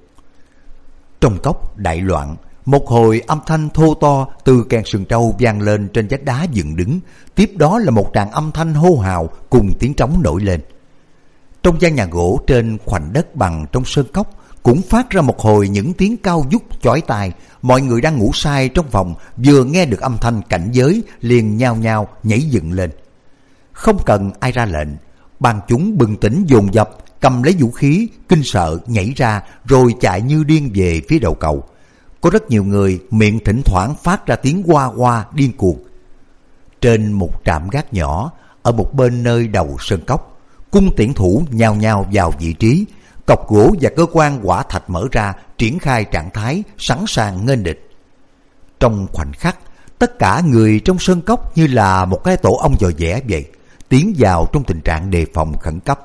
Trong cốc đại loạn, một hồi âm thanh thô to từ kèn sừng trâu vang lên trên vách đá dựng đứng, tiếp đó là một tràng âm thanh hô hào cùng tiếng trống nổi lên. Trong gian nhà gỗ trên khoảnh đất bằng trong sơn cốc cũng phát ra một hồi những tiếng cao vút chói tai. Mọi người đang ngủ say trong phòng vừa nghe được âm thanh cảnh giới liền nhao nhao nhảy dựng lên. Không cần ai ra lệnh, ban chúng bừng tỉnh dồn dập cầm lấy vũ khí kinh sợ nhảy ra rồi chạy như điên về phía đầu cầu. Có rất nhiều người miệng thỉnh thoảng phát ra tiếng hoa hoa điên cuồng. Trên một trạm gác nhỏ ở một bên nơi đầu sơn cốc, cung tiễn thủ nhao nhao vào vị trí, cọc gỗ và cơ quan hỏa thạch mở ra, triển khai trạng thái sẵn sàng nghênh địch. Trong khoảnh khắc, tất cả người trong sơn cốc như là một cái tổ ong dò dẻ vậy, tiến vào trong tình trạng đề phòng khẩn cấp.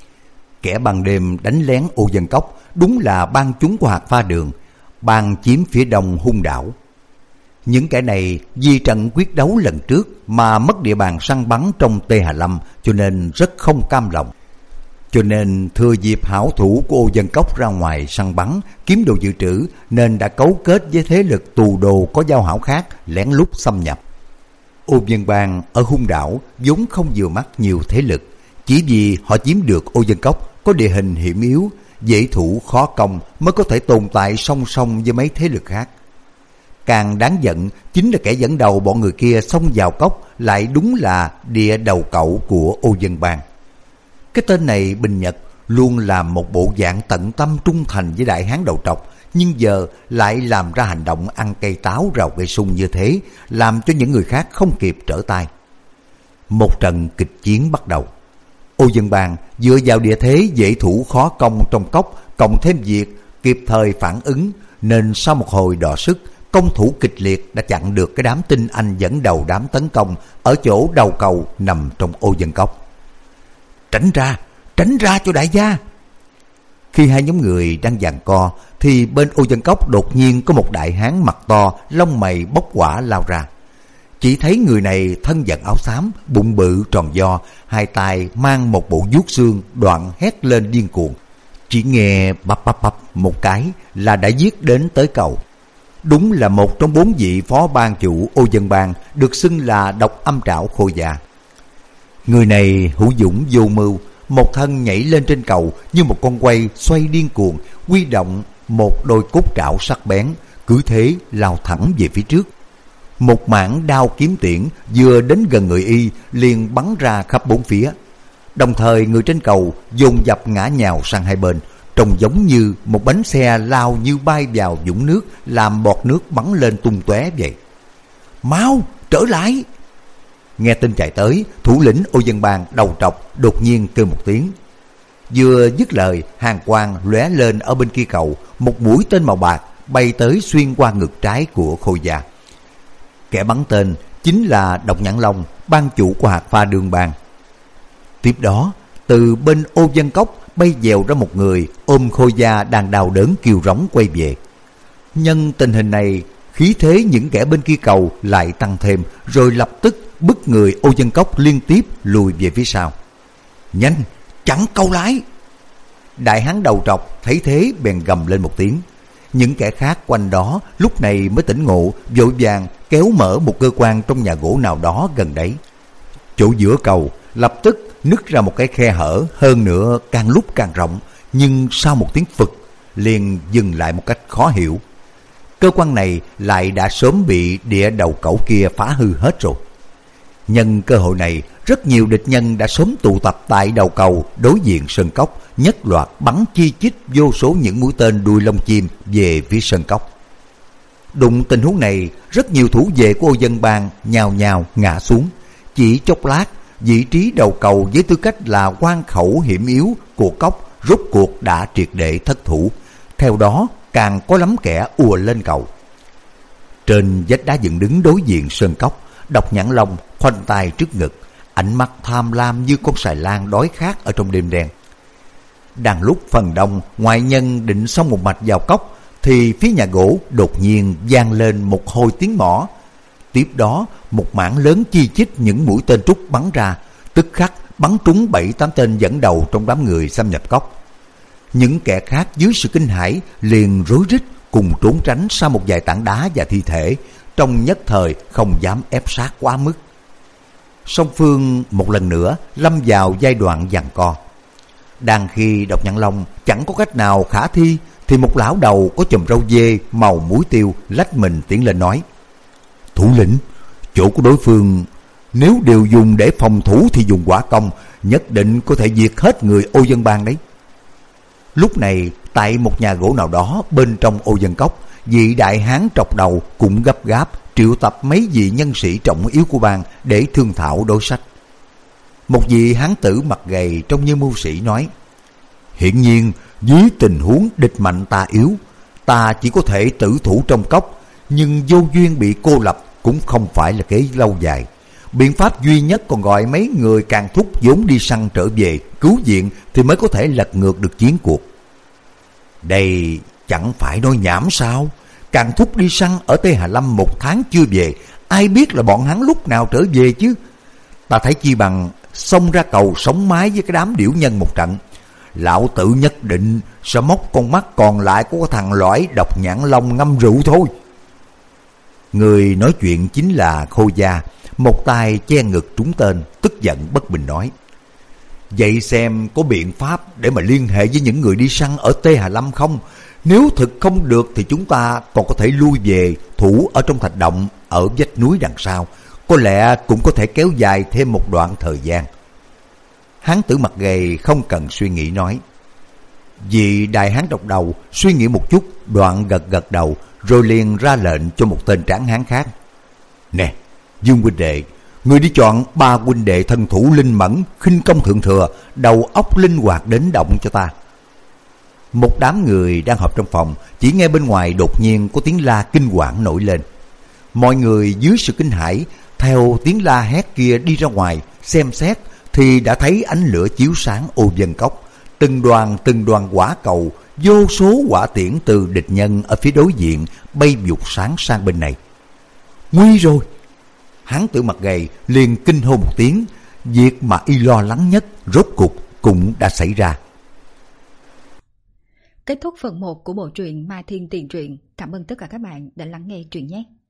Kẻ ban đêm đánh lén Ô Dân Cốc đúng là ban chúng của Hạt Pha Đường, ban chiếm phía đông hung đảo. Những kẻ này vì trận quyết đấu lần trước mà mất địa bàn săn bắn trong Tê Hà Lâm, cho nên rất không cam lòng. Cho nên thừa dịp hảo thủ của Ô Dân Cốc ra ngoài săn bắn kiếm đồ dự trữ, nên đã cấu kết với thế lực tù đồ có giao hảo khác lén lút xâm nhập. Ô Dân Bang ở hung đảo vốn không vừa mắt nhiều thế lực, chỉ vì họ chiếm được Ô Dân Cốc có địa hình hiểm yếu, dễ thủ khó công mới có thể tồn tại song song với mấy thế lực khác. Càng đáng giận chính là kẻ dẫn đầu bọn người kia xông vào cốc lại đúng là địa đầu cẩu của Ô Dân Bang. Cái tên này Bình Nhật luôn làm một bộ dạng tận tâm trung thành với đại hán đầu trọc, nhưng giờ lại làm ra hành động ăn cây táo rào cây sung như thế, làm cho những người khác không kịp trở tay. Một trận kịch chiến bắt đầu. Ô Dân Bang dựa vào địa thế dễ thủ khó công trong cốc, cộng thêm việc kịp thời phản ứng, nên sau một hồi đọ sức, công thủ kịch liệt đã chặn được cái đám tinh anh dẫn đầu đám tấn công ở chỗ đầu cầu nằm trong ô dân cốc. Tránh ra cho đại gia! Khi hai nhóm người đang giằng co, thì bên ô dân cốc đột nhiên có một đại hán mặt to, lông mày bốc hỏa lao ra. Chỉ thấy người này thân vận áo xám, bụng bự tròn vo, hai tay mang một bộ vuốt xương, đoạn hét lên điên cuồng. Chỉ nghe bập bập bập một cái là đã giết đến tới cầu. Đúng là một trong 4 vị phó ban chủ ô dân bang, được xưng là Độc Âm Trảo Khôi Già. Người này hữu dũng vô mưu, một thân nhảy lên trên cầu như một con quay xoay điên cuồng, huy động một đôi cốt trảo sắc bén, cứ thế lao thẳng về phía trước. Một mảng đao kiếm tiễn vừa đến gần người y liền bắn ra khắp bốn phía. Đồng thời người trên cầu dồn dập ngã nhào sang hai bên, trông giống như một bánh xe lao như bay vào vũng nước, làm bọt nước bắn lên tung tóe vậy. Mau trở lại! Nghe tin chạy tới, thủ lĩnh ô dân bang đầu trọc đột nhiên kêu một tiếng. Vừa dứt lời, hàn quang lóe lên ở bên kia cầu, một mũi tên màu bạc bay tới xuyên qua ngực trái của Khôi Già. Kẻ bắn tên chính là Độc Nhãn Long, ban chủ của Hạt Pha Đương Bang. Tiếp đó, từ bên ô dân cốc bay dèo ra một người ôm Khôi Gia đang đau đớn kêu rống quay về. Nhân tình hình này, khí thế những kẻ bên kia cầu lại tăng thêm, rồi lập tức bức người ô dân cốc liên tiếp lùi về phía sau. Nhanh, chặn câu lái! Đại hán đầu trọc thấy thế bèn gầm lên một tiếng. Những kẻ khác quanh đó lúc này mới tỉnh ngộ, vội vàng kéo mở một cơ quan trong nhà gỗ nào đó gần đấy. Chỗ giữa cầu lập tức nứt ra một cái khe hở, hơn nữa càng lúc càng rộng, nhưng sau một tiếng phực liền dừng lại một cách khó hiểu. Cơ quan này lại đã sớm bị địa đầu cẩu kia phá hư hết rồi. Nhân cơ hội này, rất nhiều địch nhân đã sớm tụ tập tại đầu cầu đối diện sơn cốc, nhất loạt bắn chi chít vô số những mũi tên đuôi lông chim về phía sơn cốc. Đụng tình huống này, rất nhiều thủ vệ của ô dân bang nhào nhào ngã xuống. Chỉ chốc lát, vị trí đầu cầu với tư cách là quan khẩu hiểm yếu của cốc rốt cuộc đã triệt để thất thủ. Theo đó, càng có lắm kẻ ùa lên cầu. Trên vách đá dựng đứng đối diện sơn cốc, Độc Nhãn Long khoanh tay trước ngực, ánh mắt tham lam như con sài lan đói khát ở trong đêm đen. Đang lúc phần đông ngoại nhân định xong một mạch vào cốc, thì phía nhà gỗ đột nhiên vang lên một hồi tiếng mõ. Tiếp đó, một mảng lớn chi chít những mũi tên trúc bắn ra, tức khắc bắn trúng 7-8 tên dẫn đầu trong đám người xâm nhập cốc. Những kẻ khác dưới sự kinh hãi liền rối rít cùng trốn tránh sau một vài tảng đá và thi thể, trong nhất thời không dám ép sát quá mức. Song phương một lần nữa lâm vào giai đoạn giằng co. Đang khi Độc Nhãn Long chẳng có cách nào khả thi, thì một lão đầu có chùm râu dê màu muối tiêu lách mình tiến lên nói: Thủ lĩnh, chỗ của đối phương nếu đều dùng để phòng thủ thì dùng hỏa công, nhất định có thể diệt hết người ô dân bang đấy. Lúc này tại một nhà gỗ nào đó bên trong ô dân cốc, vị đại hán trọc đầu cũng gấp gáp triệu tập mấy vị nhân sĩ trọng yếu của bang để thương thảo đối sách. Một vị hán tử mặt gầy trông như mưu sĩ nói: Hiển nhiên dưới tình huống địch mạnh ta yếu, ta chỉ có thể tử thủ trong cốc, nhưng vô duyên bị cô lập cũng không phải là kế lâu dài. Biện pháp duy nhất còn gọi mấy người càng thúc vốn đi săn trở về cứu viện thì mới có thể lật ngược được chiến cuộc. Đây chẳng phải nói nhảm sao? Càng thúc đi săn ở Tây Hà Lâm 1 tháng chưa về, ai biết là bọn hắn lúc nào trở về chứ? Ta thấy chi bằng xông ra cầu sống mái với cái đám điểu nhân một trận. Lão tử nhất định sẽ móc con mắt còn lại của thằng lõi Độc Nhãn Long ngâm rượu thôi. Người nói chuyện chính là Khôi Gia, một tay che ngực trúng tên, tức giận bất bình nói: Vậy xem có biện pháp để mà liên hệ với những người đi săn ở Tây Hà Lâm không? Nếu thực không được thì chúng ta còn có thể lui về thủ ở trong thạch động ở vách núi đằng sau, có lẽ cũng có thể kéo dài thêm một đoạn thời gian. Hán tử mặt gầy không cần suy nghĩ nói. Vị đại hán độc đầu suy nghĩ một chút, đoạn gật gật đầu, rồi liền ra lệnh cho một tên tráng hán khác. Nè, Dương huynh đệ, người đi chọn 3 huynh đệ thân thủ linh mẫn, khinh công thượng thừa, đầu óc linh hoạt đến động cho ta. Một đám người đang họp trong phòng, chỉ nghe bên ngoài đột nhiên có tiếng la kinh hoàng nổi lên. Mọi người dưới sự kinh hãi theo tiếng la hét kia đi ra ngoài xem xét, thì đã thấy ánh lửa chiếu sáng ô vân cốc, từng đoàn hỏa cầu, vô số hỏa tiễn từ địch nhân ở phía đối diện bay vụt sáng sang bên này. Nguy rồi! Hán tử mặt gầy liền kinh hô một tiếng. Việc mà y lo lắng nhất rốt cuộc cũng đã xảy ra. Kết thúc phần 1 của bộ truyện Ma Thiên Tiền Truyện. Cảm ơn tất cả các bạn đã lắng nghe truyện nhé.